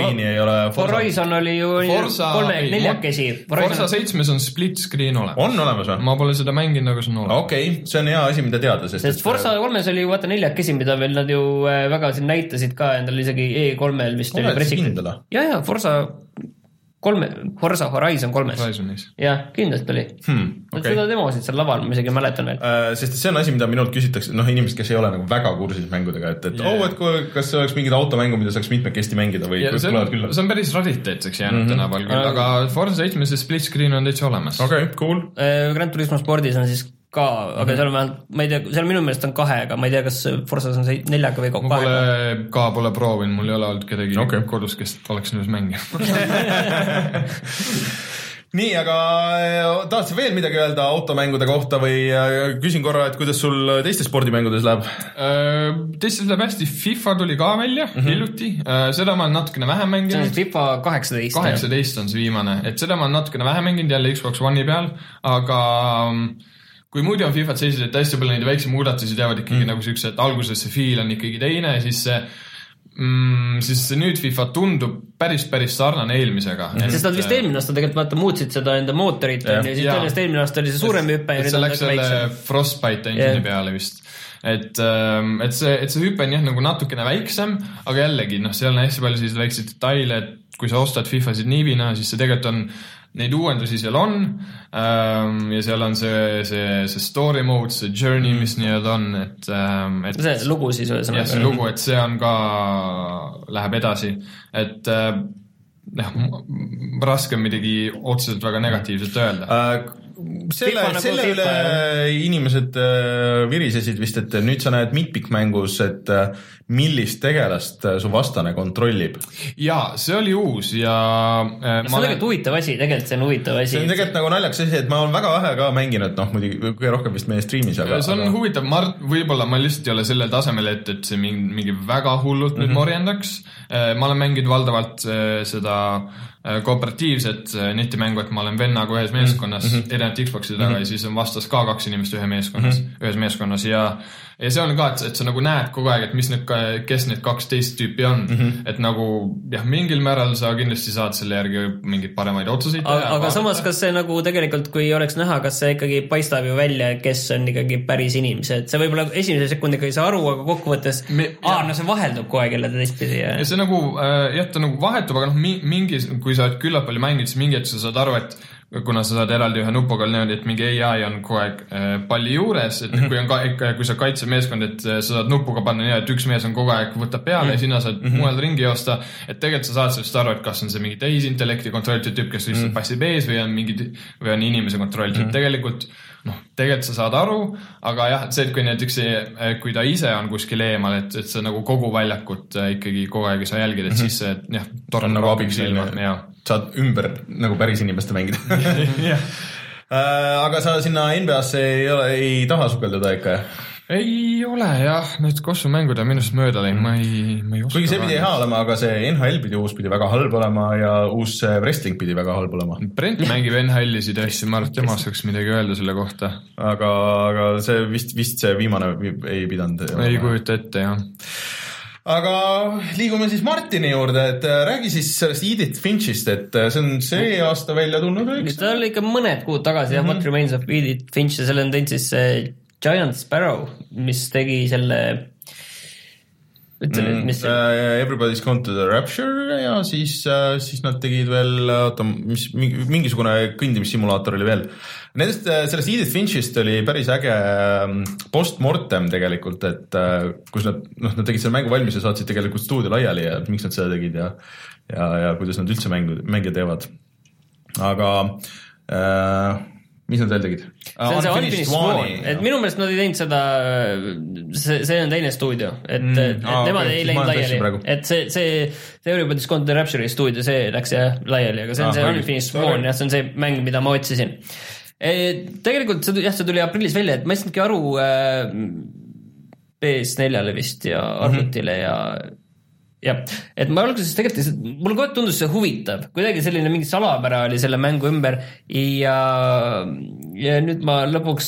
et Horizon oli ju kolme neljakesi. Forza seitsmes on split screen olemas. On olemas või? Ma pole seda mänginud, aga see on olemas. Okei, okay. See on hea asi, mida teada. Sest, sest Forza kolmes oli ju vaata neljakesi, mida veel nad ju väga siin näitasid ka endal isegi E kolmel vist oli pressikud. Ja, ja, Forza kolme, Forza Horizon kolmes. Jah, kindlasti oli. Hmm, okay. Seda demosid seal laval, ma isegi mäletan veel. Uh, sest see on asi, mida minult küsitakse, noh, inimesed, kes ei ole nagu väga kursis mängudega, et, et yeah. oh, et kui, kas oleks mingid automängu, mida saaks mitmekesti mängida või yeah, see, on, see on päris rariteetseks jäänud mm -hmm. tänaval küll, aga Forza seitsmes split screen on täitsa olemas. Okei, okay, cool. Uh, Gran Turismo Spordis on siis ka, aga mm-hmm. seal on vähemalt, ma ei tea, seal minu meelest on kahe, aga ma ei tea, kas Forzas on see neljaga või kahega. Ma pole, ka pole proovinud, mul ei ole olnud kedagi okay. kodus, kes oleks nõus mängima. Nii, aga tahad sa veel midagi öelda automängude kohta või küsin korra, et kuidas sul teistes spordimängudes läheb? Teistes läheb hästi, FIFA tuli ka välja mm -hmm. hiljuti, seda ma olen natukene vähem mänginud. See on FIFA kaheksateist. kaheksateist on see viimane, et seda ma olen natukene vähem mänginud jälle Xbox One'i peal, aga kui muidu on FIFA't sellised, et hästi palju neid väikse muudatusi teevad ikkagi mm. nagu siukse, et alguses see feel on ikkagi teine ja siis see mm, siis nüüd FIFA tundub päris, päris sarnane eelmisega. Mm-hmm. Sest nad vist eelmine aasta tegelikult vaata muutsid seda enda mootorit ja, ja siis tõenäoliselt eelmine aasta oli see suurem hüpe. Et see läks selle Frostbite engine'i yeah. peale vist. Et, et, see, et see hüpe on jah nagu natukene väiksem, aga jällegi noh, seal on hästi palju siis väikseid detaile, et kui sa ostad FIFAsid niivina, siis see tegelikult on neid uuendusi seal on ähm, ja seal on see, see, see story mode, see journey, mis nii-öelda on, et, ähm, et see lugu siis või jah, see lugu, et see on ka, läheb edasi, et äh, jah, raske on midagi otseselt väga negatiivset öelda äh, selle, nagu selle üle inimesed äh, virisesid vist, et nüüd sa näed mitmikmängus, et äh, millist tegelast su vastane kontrollib. Jaa, see oli uus ja äh, see on tegelikult huvitav asi, tegelikult see on huvitav asi. See on tegelikult nagu naljakas asi, et ma olen väga vähe ka mänginud, noh, muidugi kõige rohkem vist meie streamis, aga see on aga... huvitav, ma võib-olla ma lihtsalt ei ole sellel tasemel, et, et see mingi, mingi väga hullult mm-hmm. nüüd morjendaks. Ma olen mänginud valdavalt seda kooperatiivset netimängu, et ma olen vennaga ühes meeskonnas mm-hmm. erinevalt Xbox'i taga mm-hmm. ja siis on vastas ka kaks inimest ühe meeskonnas, mm-hmm. ühes meeskonnas ja, ja see on ka, et, et sa nagu näed kogu aeg, et mis need, kes need kaks teist tüüpi on, mm-hmm. et nagu jah, mingil määral sa kindlasti saad selle järgi mingeid paremaid otsuseid teha. Aga, aga samas, kas see nagu tegelikult, kui oleks näha, kas see ikkagi paistab ju välja, kes on ikkagi päris inimesed, see võib-olla esimese sekundiga ei saa aru, aga kokkuvõttes Me, aa, no see vaheldub kogu aeg jälle teistpidi. Ja see nagu, äh, jah, ta nagu vahetub, aga noh, mingi, kui sa oled küllalt palju mängid, siis mingi, et sa saad aru, et kuna sa saad eraldi ühe nupuga niimoodi, et mingi A I on kogu aeg palli juures, et mm-hmm. kui on ka, kui sa kaitsed meeskond, et sa saad nupuga panna nii, et üks mees on kogu aeg võtab peale mm-hmm. ja sina saad mm-hmm. mujal ringi joosta, et tegelikult sa saad sellest aru, et kas on see mingi tehisintellekti kontrollitud tüüp, kes lihtsalt mm-hmm. passib ees või on mingi, või on inimese kontrollitud mm-hmm. tegelikult noh, tegelikult sa saad aru, aga jah, et see, et kui näiteks see, kui ta ise on kuskil eemal, et, et sa nagu kogu väljakut ikkagi kogu aeg sa jälgid, et mm-hmm. siis see, jah, torn nagu abiks ilma, saad ümber nagu päris inimeste mängida. yeah. Aga sa sinna N B A-sse ei, ole, ei taha sukelduda ikka, jah? Ei ole jah, nüüd kossu mängud on minust mööda läinud, ma ei, ma ei oska. Kuigi see pidi hea olema, aga see N H L pidi uus pidi väga halb olema ja uus wrestling pidi väga halb olema. Brent mängib N H L-isid hästi, ma arvan, et tema saaks midagi öelda selle kohta. Aga, aga see vist, vist see viimane ei pidanud. Ei kujuta ette, jah. Aga liigume siis Martini juurde, et räägi siis sellest Edith Finchist, et see on see aasta välja tulnud. Ta oli ikka mõned kuud tagasi mm-hmm. ja What Remains of Edith Finch ja selle on teinud siis Giant Sparrow, mis tegi selle ütle, mm, mis uh, Everybody's Gone to the Rapture ja siis, uh, siis nad tegid veel oota, mis, mingisugune kõndimissimulaator oli veel. Nendest, sellest Edith Finchist oli päris äge post-mortem tegelikult, et uh, kus nad, noh, nad tegid selle mängu valmis ja saatsid tegelikult stuudio laiali ja miks nad seda tegid ja, ja, ja kuidas nad üldse mängu, mänge teevad. Aga uh, mis nad veel tegid? See on see Unfinished Swan, et minu meelest nad ei teinud seda, see, see on teine stuudio, et, mm, et aa, nemad okay, ei läinud laiali, et see, see, see Everybody's Gone to the Rapture'i stuudio, see läks jah laiali, aga see on ah, see Unfinished Swan, jah, see on see mäng, mida ma otsisin. E, tegelikult see, jah, see tuli aprillis välja, et ma ei saanudki aru äh, P S neljale vist ja arvutile mm-hmm. ja jah, et ma alguses tegelikult, mulle kogu aeg tundus see huvitav, kuidagi selline mingi salapära oli selle mängu ümber ja, ja nüüd ma lõpuks,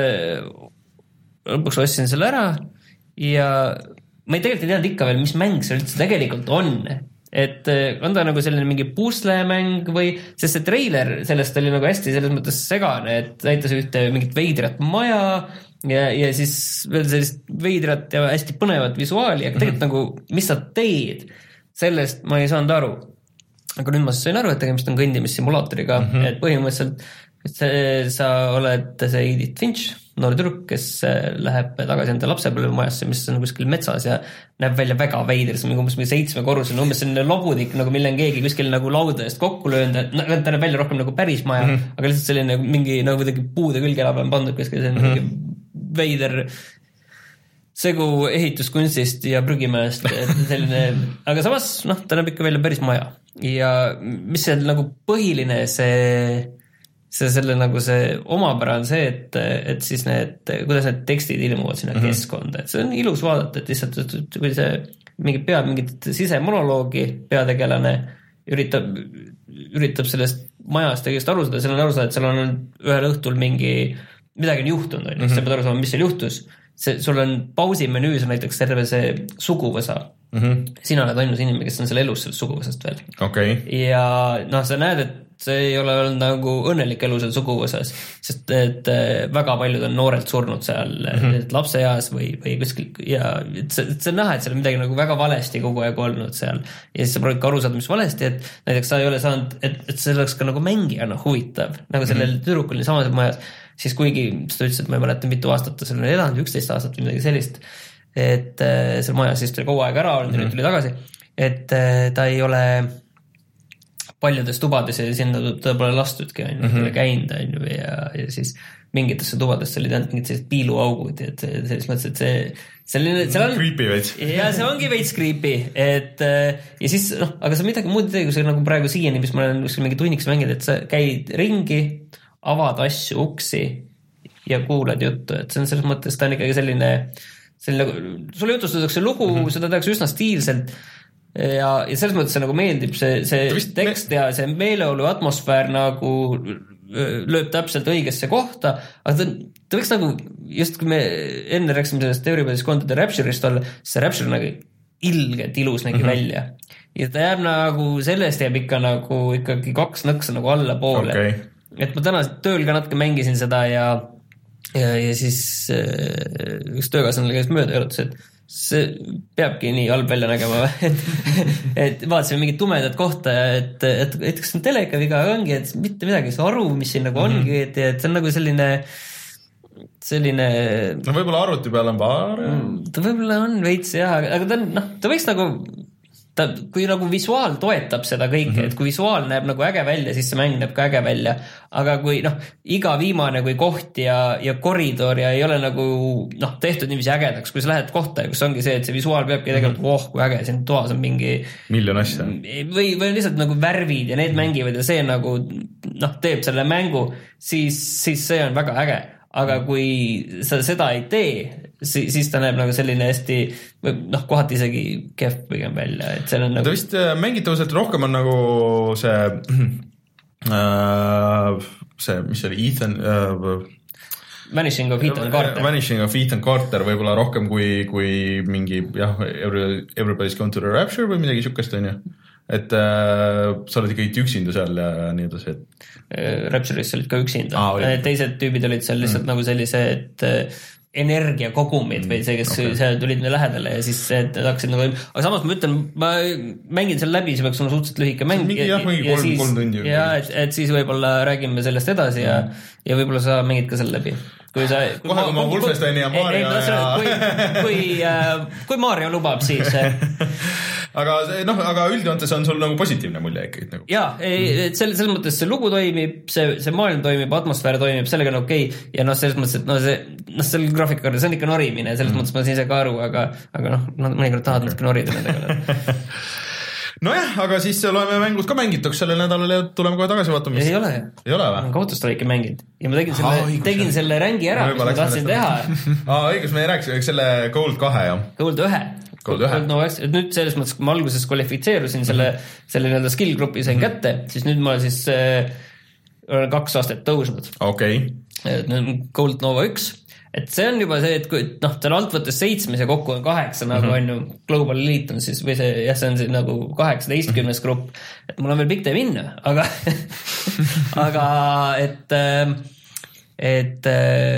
lõpuks ostsin selle ära ja ma ei tegelikult ei teadnud ikka veel, mis mäng see üldse tegelikult on, et on ta nagu selline mingi puslemäng või, sest see treiler sellest oli nagu hästi selles mõttes segane, et näitas ühte mingit veidrat maja ja, ja siis veel sellist veidrat ja hästi põnevat visuaali, aga tegelikult mm-hmm. nagu, mis sa teed, sellest ma ei saanud aru. Aga nüüd ma sain aru, et tegemist on kõndimissimulaatoriga, mm-hmm. et põhimõtteliselt see, sa oled see Edith Finch, noor tüdruk, kes läheb tagasi enda lapsepõlvemajasse, mis on kuskil metsas ja näeb välja väga veider, see on umbes seitsme korrusel, umbes selline lobudik, nagu mille on keegi kuskil nagu lauda eest kokku löönud, ta näeb välja rohkem nagu päris maja, mm-hmm. aga lihtsalt selline mingi nagu kuidagi puude külgela peal pandud kuskil selline mm-hmm. veider segu ehituskunstist ja prügimäest, selline, aga samas, noh, ta näeb ikka välja päris maja ja mis see nagu põhiline see, see selle nagu see omapära on see, et, et siis need, kuidas need tekstid ilmuvad sinna mm-hmm. keskkonda, et see on ilus vaadata, et lihtsalt, kui see mingi peab mingit sisemonoloogi peategelane üritab, üritab sellest majast tegest aru saada, seal on aru saada, et seal on ühel õhtul mingi midagi on juhtunud, on ju, sa pead aru saama, mis seal juhtus. See, sul on pausi menüüs on näiteks terve see suguvõsa. Mm-hmm. Sina oled ainus inimene, kes on selle elus sellest suguvõsast veel. Okay. Ja noh, sa näed, et see ei ole olnud nagu õnnelik elu seal suguvõsas, sest et väga paljud on noorelt surnud seal mm-hmm. lapseeas või, või kuskil ja see, see on näha, et seal on midagi nagu väga valesti kogu aeg olnud seal ja siis sa proovid ka aru saada, mis valesti, et näiteks sa ei ole saanud, et, et see oleks ka nagu mängijana huvitav, nagu sellel mm-hmm. tüdrukul nii samas majas, siis kuigi ta ütles, et ma ei mäleta mitu aastat ta seal on elanud, üksteist aastat või midagi sellist, et seal majas siis tuli kogu aeg ära olnud mm-hmm. ja nüüd tuli tagasi, et ta ei ole paljudes tubades ja sinna ta pole lastudki, on ju, mm-hmm. käinud, on ju, ja, ja siis mingitesse tubadesse olid ainult mingid sellised piiluaugud, et selles mõttes, et see selline, seal on creepy veits. Ja see ongi veits creepy, et ja siis, noh, aga sa midagi muud ei tee, kui see nagu praegu siiani, mis ma olen kuskil mingi tunniks mänginud, et sa käid ringi, avad asju, uksi ja kuulad juttu, et see on selles mõttes, ta on ikkagi selline, selline sulle jutustatakse lugu, mm-hmm. seda tehakse üsna stiilselt ja, ja selles mõttes see nagu meeldib see, see vist, tekst me... ja see meeleolu atmosfäär nagu lööb täpselt õigesse kohta, aga ta, ta võiks nagu, just kui me enne rääksime sellest Everybody's Gone to the Rapture'ist olla, see Rapture nagu ilgelt ilus nägi mm-hmm. välja ja ta jääb nagu, sellest jääb ikka nagu ikkagi kaks nõksa nagu alla poole okay. et ma täna tööl ka natuke mängisin seda ja ja, ja siis üks töökaaslane käis mööda ja ütles, et see peabki nii halb välja nägema, et, et vaatasime mingit tumedat kohta, et, et, et kas on teleka viga ongi, et mitte midagi ei saa aru, mis siin nagu ongi, mm-hmm. et, et see on nagu selline selline no võib-olla arvuti peal on paar ta võib-olla on veits jah, aga ta on, noh, ta võiks nagu ta, kui nagu visuaal toetab seda kõike, mm-hmm. et kui visuaal näeb nagu äge välja, siis see mäng näeb ka äge välja, aga kui noh, iga viimane kui koht ja, ja koridor ja ei ole nagu noh, tehtud niiviisi ägedaks, kui sa lähed kohta ja kus ongi see, et see visuaal peabki tegelikult mm-hmm. oh, kui äge, siin toas on mingi miljon asja või, või lihtsalt nagu värvid ja need mm-hmm. mängivad ja see nagu noh, teeb selle mängu, siis, siis see on väga äge. Aga kui sa seda ei tee, siis, siis ta näeb nagu selline hästi, noh, kohati isegi kehv pigem välja, et see on nagu... Ta vist mängitavuselt rohkem on nagu see, äh, see, mis oli, Ethan... Äh, Vanishing of Ethan Carter. Vanishing of Ethan Carter võib-olla rohkem kui, kui mingi, jah, Everybody's Gone to the Rapture või midagi siukest, on ju. Et äh, sa oled ikkagi üksinda seal ja nii edasi, et Rapture'is olid ka üksinda ah,. Teised tüübid olid seal lihtsalt mm. nagu sellised energiakogumid või see, kes okay. seal tulid lähedale ja siis hakkasid nagu, aga samas ma ütlen, ma mängin seal läbi, see peaks olla suhteliselt lühike mäng mingi, jah, mingi kolm, siis, kolm tundi ja et, et siis võib-olla räägime sellest edasi mm. ja, ja võib-olla sa mängid ka selle läbi kui sa kui kohe kui ma Wolfensteini ja Mario ei, ja kui, kui, kui Mario lubab siis aga noh, aga üldjoontes on sul nagu positiivne mulje ikkagi nagu. Jaa, et selles, selles mõttes see lugu toimib, see, see maailm toimib, atmosfäär toimib, sellega on okei okay. ja noh, selles mõttes, et noh, see, noh, selle graafikaga, see on ikka norimine, selles mm. mõttes ma siin ise ka aru, aga, aga noh, mõnikord tahad natuke norida nendega. Nojah, aga siis loeme mängud ka mängituks sellel nädalal ja tuleme kohe tagasi vaatama. Ei ole. Ei ole või? Ma kohutust oli ikka mängid. Ja ma tegin selle, ah, tegin selle rängi ära, mis ma tahtsin teha. Aa, õigus, me rääksime selle Gold kahe, jah. Gold ühe. Gold ühe. No, nüüd selles mõttes, kui ma alguses kvalifitseerusin selle, mm-hmm. selle nii-öelda skill grupi sain mm-hmm. kätte, siis nüüd ma siis äh, olen kaks aastat tõusnud. Okei. Okay. Gold Nova üks. Et see on juba see, et kui noh, tal alt võttes seitsmes ja kokku on kaheksa nagu mm-hmm. on ju Global Elite on siis, või see, jah, see on see nagu kaheksateistkümnes grupp, et mul on veel pikk tee minna, aga aga et et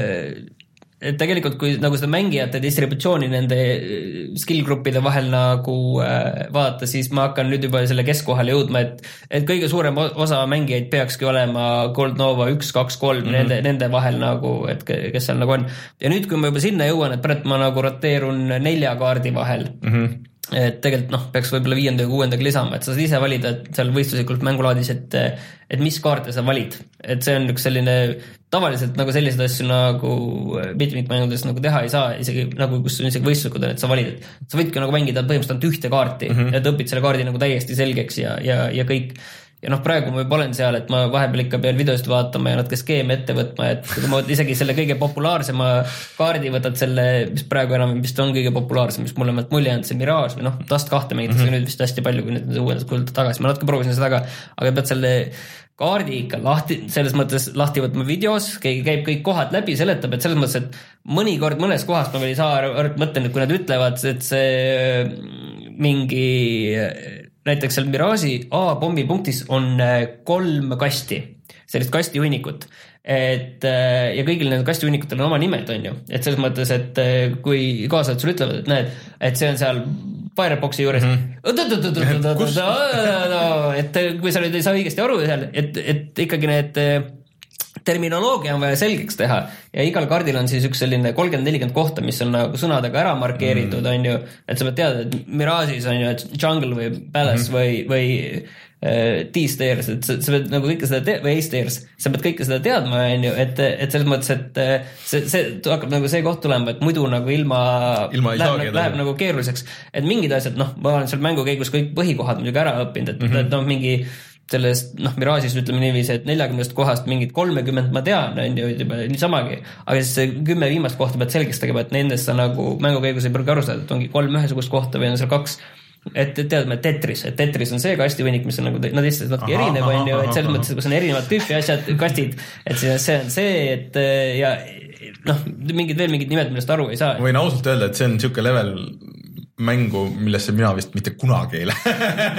et tegelikult kui nagu seda mängijate distributsiooni nende skill gruppide vahel nagu äh, vaadata, siis ma hakkan nüüd juba selle keskkohale jõudma, et, et kõige suurem osa mängijaid peakski olema Gold Nova üks, kaks, kolm mm-hmm. nende, nende vahel nagu, et kes seal nagu on. Ja nüüd, kui ma juba sinna jõuan, et pärast ma nagu roteerun nelja kaardi vahel, mm-hmm. et tegelikult noh, peaks võib-olla viienda ja kuuendaga lisama, et sa saad ise valida seal võistluslikult mängulaadis, et, et mis kaarte sa valid. Et see on üks selline, tavaliselt nagu sellised asju nagu mitmikmängudes nagu teha ei saa, isegi nagu kus on isegi võistluslikud, et sa valid, et sa võidki nagu mängida põhimõtteliselt ühte kaarti mm-hmm. ja et õpid selle kaardi nagu täiesti selgeks ja, ja, ja kõik. ja noh, praegu ma juba olen seal, et ma vahepeal ikka pean videost vaatama ja natuke skeeme ette võtma, et kui ma isegi selle kõige populaarsema kaardi võtad selle, mis praegu enam vist on kõige populaarsem, mis mulle mulje on see Mirage või noh, Dust kahte mängitakse mm -hmm. nüüd vist hästi palju, kui nüüd uuendus kuulda tagasi, ma natuke proovisin seda, aga, aga pead selle kaardi ikka lahti, selles mõttes lahti võtma videos, keegi käib kõik kohad läbi, seletab, et selles mõttes, et mõnikord mõnes kohas ma veel ei saa mõtlen, kui nad ütlevad, et see mingi näiteks seal Mirage'i A-pommi punktis on kolm kasti, sellist kastihunnikut, et ja kõigil need kastihunikutel on oma nimed, on ju, et selles mõttes, et kui kaasajad sul ütlevad, et näed, et see on seal Fireboxi juures mm-hmm. et kui sa nüüd ei saa õigesti aru seal, et, et ikkagi need terminoloogia on vaja selgeks teha ja igal kaardil on siis üks selline kolmkümmend nelikümmend kohta, mis on nagu sõnadega ära markeeritud, mm. on ju, et sa pead teada, et Mirage'is on ju, et jungle või palace mm. või, või uh, D-stairs, et sa, sa pead nagu kõike seda te- või A-stairs, sa pead kõike seda teadma, on ju, et, et selles mõttes, et see, see hakkab nagu see koht tulema, et muidu nagu ilma, ilma läheb, läheb, läheb nagu keeruliseks, et mingid asjad, noh, ma olen seal mängu käigus kõik põhikohad muidugi ära õppinud, et, mm-hmm. et noh, mingi sellest, noh, Mirage'is ütleme niiviisi, et neljakümnest kohast mingid kolmekümmend ma tean, on ju, juba niisamagi, aga siis see kümme viimast kohta pead selgeks tegema, et nendest sa nagu mängu käigus ei pruugi aru saada, et ongi kolm ühesugust kohta või on seal kaks, et teadme, et Tetris, et Tetris on see kastivõnnik, mis on nagu, nad lihtsalt natuke erinev, on ju, et selles mõttes, kus on erinevad tüüpi asjad, kastid, et see on see, et ja noh, mingid veel mingid nimed, millest aru ei saa. Võin ausalt öelda, et see on niisugune level mängu, millesse mina vist mitte kunagi ei lähe.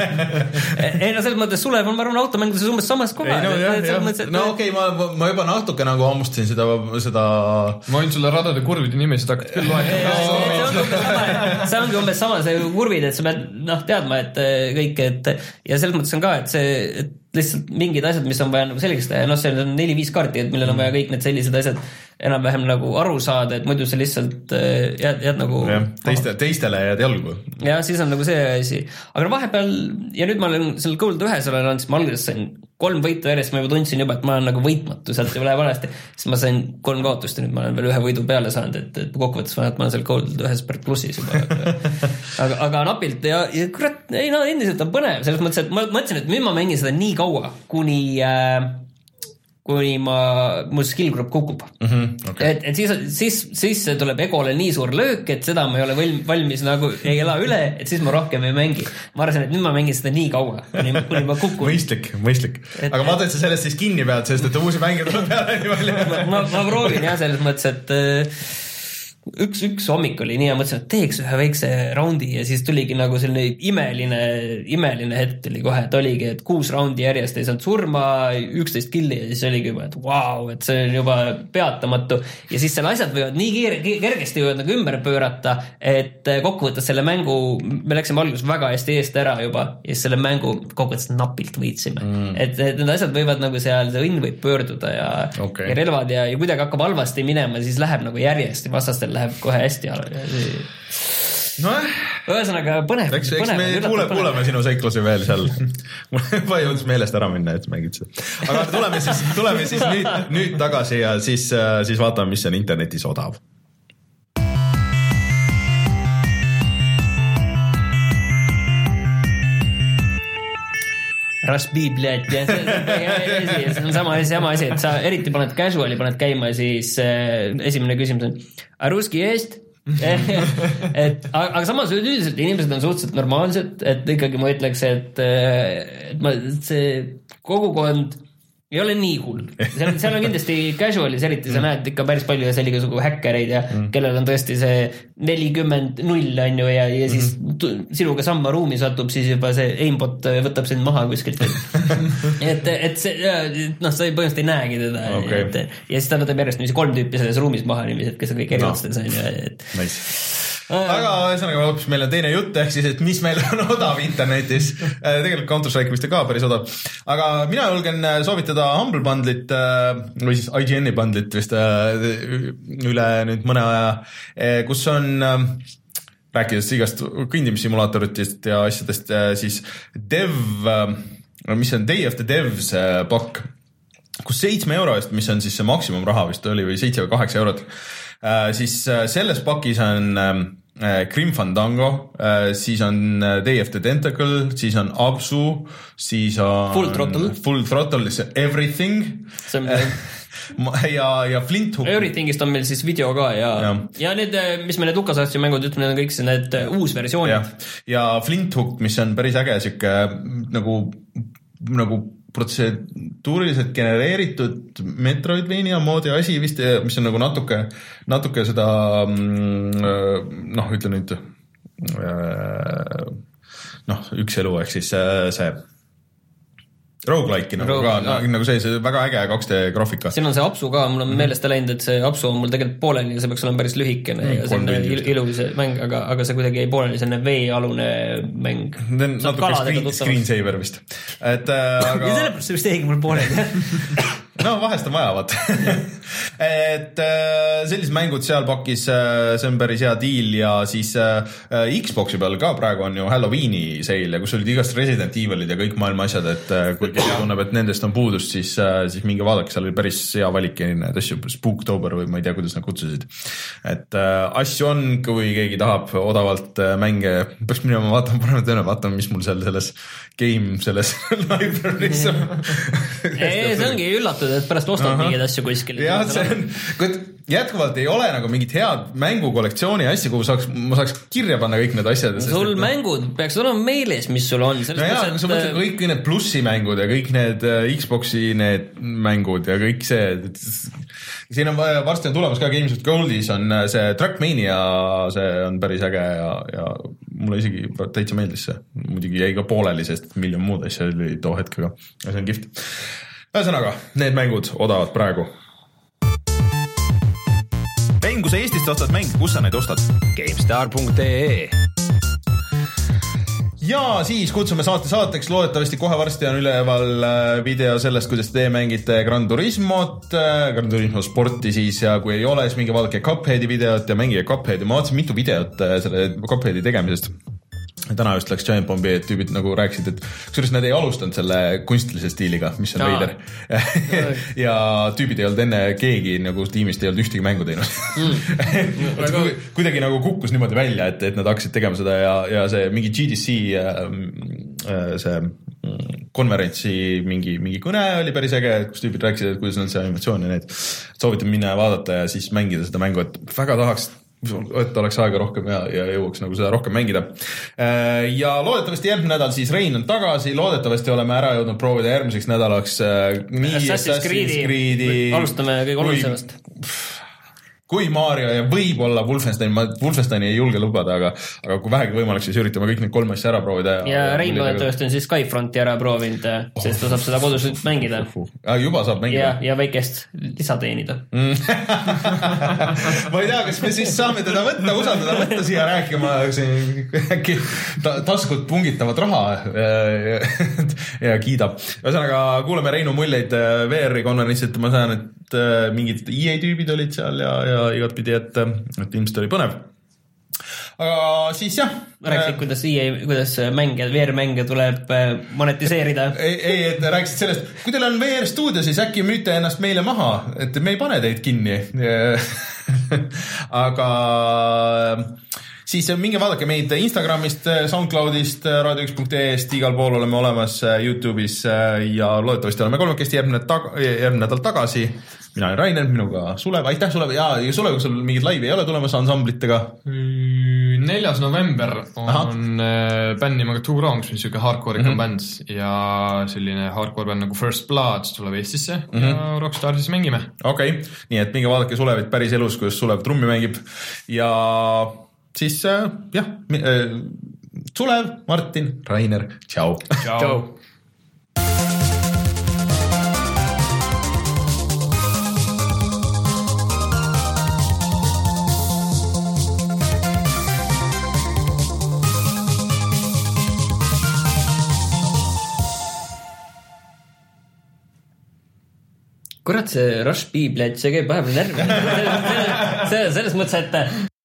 ei no selles mõttes Sulev on, ma arvan, automängudes umbes samas kohal. No, jah, jah. Mõttes, et... no okei, okay, ma, ma juba natuke nagu ammustasin seda, seda... Ma võin sulle radade kurvide nimesid hakata küll loetama. See ongi umbes sama, see kurvid, et sa pead noh, teadma, et kõik, et ja selles mõttes on ka, et see et lihtsalt mingid asjad, mis on vaja nagu selgeks teha, noh, see on neli-viis kaarti, et millel on vaja kõik need sellised asjad enam-vähem nagu aru saada, et muidu see lihtsalt jääd, jääd nagu ja, teiste, teistele jääd jalgu. Ja siis on nagu see asi. Aga vahepeal, ja nüüd ma olen seal Gold ühes olen olnud, siis ma alguses sain kolm võitu järjest, ma juba tundsin juba, et ma olen nagu võitmatu, sealt ei ole valesti. Siis ma sain kolm kaotust ja nüüd ma olen veel ühe võidu peale saanud, et, et kokkuvõttes ma olen seal Gold ühes per plussis juba. aga, aga napilt ja, ja kurat, ei no endiselt on põnev, selles mõttes, et ma mõtlesin, et nüüd ma mängin seda nii kaua, kuni äh, kuni ma, mul skill group kukub. Mm-hmm, okay. et, et siis, siis, siis tuleb egole nii suur löök, et seda ma ei ole valmis nagu ei ela üle, et siis ma rohkem ei mängi. Ma arvasin, et nüüd ma mängin seda nii kaua, kuni, kuni ma kukun. Mõistlik, mõistlik. Et, aga vaata, et sa sellest siis kinni pead, sest et uusi mänge tuleb peale nii palju. ma, ma, ma proovin jah, selles mõttes, et üks, üks hommik oli nii ja mõtlesin, et teeks ühe väikse raundi ja siis tuligi nagu selline imeline, imeline hetk tuli kohe, et oligi, et kuus raundi järjest ei saanud surma, üksteist killi ja siis oligi juba, et vau, wow, et see on juba peatamatu ja siis selle asjad võivad nii kiir, kergesti võivad nagu ümber pöörata, et kokkuvõttes selle mängu, me läksime alguses väga hästi eest ära juba ja siis selle mängu kokkuvõttes napilt võitsime, mm. et, et need asjad võivad nagu seal, see õnn võib pöörduda ja, okay. ja relvad ja, ja kuidagi hakkab halvasti minema, siis läheb nagu järjest ja vastastel läheb kohe hästi. No, ühesõnaga põnev. Eks, eks me kuule, kuuleme sinu seiklusi veel seal. Mul juba jõudis meelest ära minna, et mängid seda. Aga tuleme siis, tuleme siis nüüd, nüüd tagasi ja siis, siis vaatame, mis on internetis odav. Raspi, bled, ja see, see, see on sama, sama asi, et sa eriti paned casuali, paned käima, siis äh, esimene küsimus on, a ruski eest? et, aga samas üldiselt inimesed on suhteliselt normaalsed, et ikkagi ma ütleks, et, et ma, see kogukond ei ole nii hull. Seal, seal on kindlasti casualis, eriti sa näed ikka päris palju sellega sugu häkkereid ja mm. kellel on tõesti see nelikümmend null on ju ja, ja siis mm. sinuga samma ruumi satub, siis juba see aimbot võtab sind maha kuskilt. et, et see, noh, sa põhimõtteliselt ei näegi teda. Okay. Et, ja siis ta võtab järjest kolm tüüpi selles ruumis maha, niiviisi, et kes on kõik erinevates on ju. Et... Nice. Aga ühesõnaga hoopis meil on teine jutt, ehk siis, et mis meil on odav internetis. Tegelikult Counter-Strike vist ka päris odav. Aga mina julgen soovitada Humble Bundlit või siis I G N-i Bundlit vist üle nüüd mõne aja, kus on rääkides igast kõndimissimulaatoritest ja asjadest, siis Dev, mis on Day of the Devs pakk, kus seitsme euro eest, mis on siis see maksimum raha vist oli või seitse või kaheksa eurot, siis selles pakis on Grim Fandango, siis on Day of the Tentacle, siis on Absu, siis on Full Throttle, Full Throttle, Everything see on ja, ja Flint Hook. Everythingist on meil siis video ka ja, ja. ja need, mis me need LucasArtsi mängud ütleme, need on kõik need uusversioonid. Ja, ja Flint Hook, mis on päris äge siuke nagu, nagu protseduuriliselt genereeritud Metroidvania moodi asi vist, mis on nagu natuke, natuke seda noh, ütle nüüd noh, üks elu ehk siis see roguelike'i nagu Rogue, ka, no, nagu see, see väga äge kaks D graafika. Siin on see Apsu ka, mul on mm. meelest läinud, et see Apsu on mul tegelikult pooleli ja see peaks olema päris lühikene mm, ja see on il, ilus mäng, aga, aga see kuidagi ei pooleli, see on veealune mäng. Natuke screen, screensaver vist. Et, äh, aga... ja sellepärast see vist jäigi mul pooleli. no vahest on vaja, vaat. et äh, sellised mängud seal pakis, äh, see on päris hea deal ja siis äh, Xboxi peal ka praegu on ju Halloweeni seil ja kus olid igast Resident Evilid ja kõik maailma asjad, et äh, kui keegi tunneb, et nendest on puudust, siis, äh, siis mingi vaadake, seal oli päris hea valik ja need asju, Spooktober või ma ei tea, kuidas nad kutsusid. Et äh, asju on, kui keegi tahab odavalt äh, mänge, peaks minema vaatama, parem tõene, vaatama, mis mul seal selles game, selles library's on. ei, see ongi üllatud, et pärast ostad mingeid asju kuskil. jah, see on, kuid jätkuvalt ei ole nagu mingit head mängukollektsiooni asja, kuhu saaks, ma saaks kirja panna kõik need asjad. Sul et, mängud peaks olema meeles, mis sul on. No jaa, kui sa mõtled kõik need plussi mängud ja kõik need Xboxi need mängud ja kõik see, siin on varsti on tulemas ka Games with Goldis on see Trackmania, see on päris äge ja, ja mulle isegi täitsa meeldis see. Muidugi jäi ka pooleli, sest miljon muud asja oli too hetkega ja see on kihvt. Ühesõnaga, need mängud odavad praegu. Mäng, kui sa Eestist ostad mäng, kus sa neid ostad? GameStar punkt ee ja siis kutsume saate saateks, loodetavasti kohe varsti on üleval video sellest, kuidas te mängite Gran Turismot, Gran Turismo sporti siis ja kui ei ole, siis minge vaadake Cupheadi videot ja mängige Cupheadi. Ma vaatasin mitu videot selle Cupheadi tegemisest. Täna just läks Giant Bombi, et tüübid nagu rääkisid, et kusjuures nad ei alustanud selle kunstilise stiiliga, mis on veider. ja tüübid ei olnud enne keegi nagu tiimist ei olnud ühtegi mängu teinud. mm. kuidagi nagu kukkus niimoodi välja, et, et nad hakkasid tegema seda ja, ja see mingi G D C see konverentsi mingi, mingi kõne oli päris äge, kus tüübid rääkisid, et kuidas on see animatsioon ja need soovitan minna ja vaadata ja siis mängida seda mängu, et väga tahaks et oleks aega rohkem ja, ja jõuaks nagu seda rohkem mängida. Ja loodetavasti järgmine nädal siis Rein on tagasi, loodetavasti oleme ära jõudnud proovida järgmiseks nädalaks nii Assassin's Creed'i, alustame kõige olulisemast. Kui Mario ja võib-olla Wolfenstein, ma Wolfensteini ei julge lubada, aga, aga kui vähegi võimalik, siis üritame kõik need kolm asja ära proovida. Ja, ja Rein loodetavasti on siis Skyfronti ära proovinud, oh. sest ta saab seda kodus mängida. Ja, juba saab mängida. Ja, ja väikest lisa teenida. ma ei tea, kas me siis saame teda võtta, usaldada võtta siia rääkima äkki taskut pungitavad raha ja, ja kiidab. Ühesõnaga, kuuleme Reinu muljeid V R-i konverentsilt, ma saan, et mingid E A tüübid olid seal ja, ja igat pidi, et, et ilmselt oli põnev. Aga siis jah. Rääksid, kuidas, kuidas mänge, V R-mänge tuleb monetiseerida. Ei, ei, et rääkisid sellest, kui teil on V R-stuudio, siis äkki müüte ennast meile maha, et me ei pane teid kinni. Aga siis minge vaadake meid Instagramist, Soundcloudist, radio üks punkt ee-st, igal pool oleme olemas YouTube'is ja loodetavasti oleme kolmekesti järgmine, tag- järgmine nädal tagasi. Mina olen Rainer, minuga Sulev, aitäh Sulev ja, ja Sulev, kui sul mingid laivi ei ole tulemas ansamblitega? neljas november on Aha. bänd nimega Two Wrongs, mis on hardcore mm -hmm. bänd ja selline hardcore bänd nagu First Blood tuleb Eestisse mm -hmm. ja Rockstar siis mängime. Okei, okay. Nii et minge vaadake Sulevit päris elus, kuidas Sulev trummi mängib ja siis jah, Sulev, Martin, Rainer, tšau. Tšau. Kurat, see Rush B, see käib vahepeal närvi. Selles mõttes, et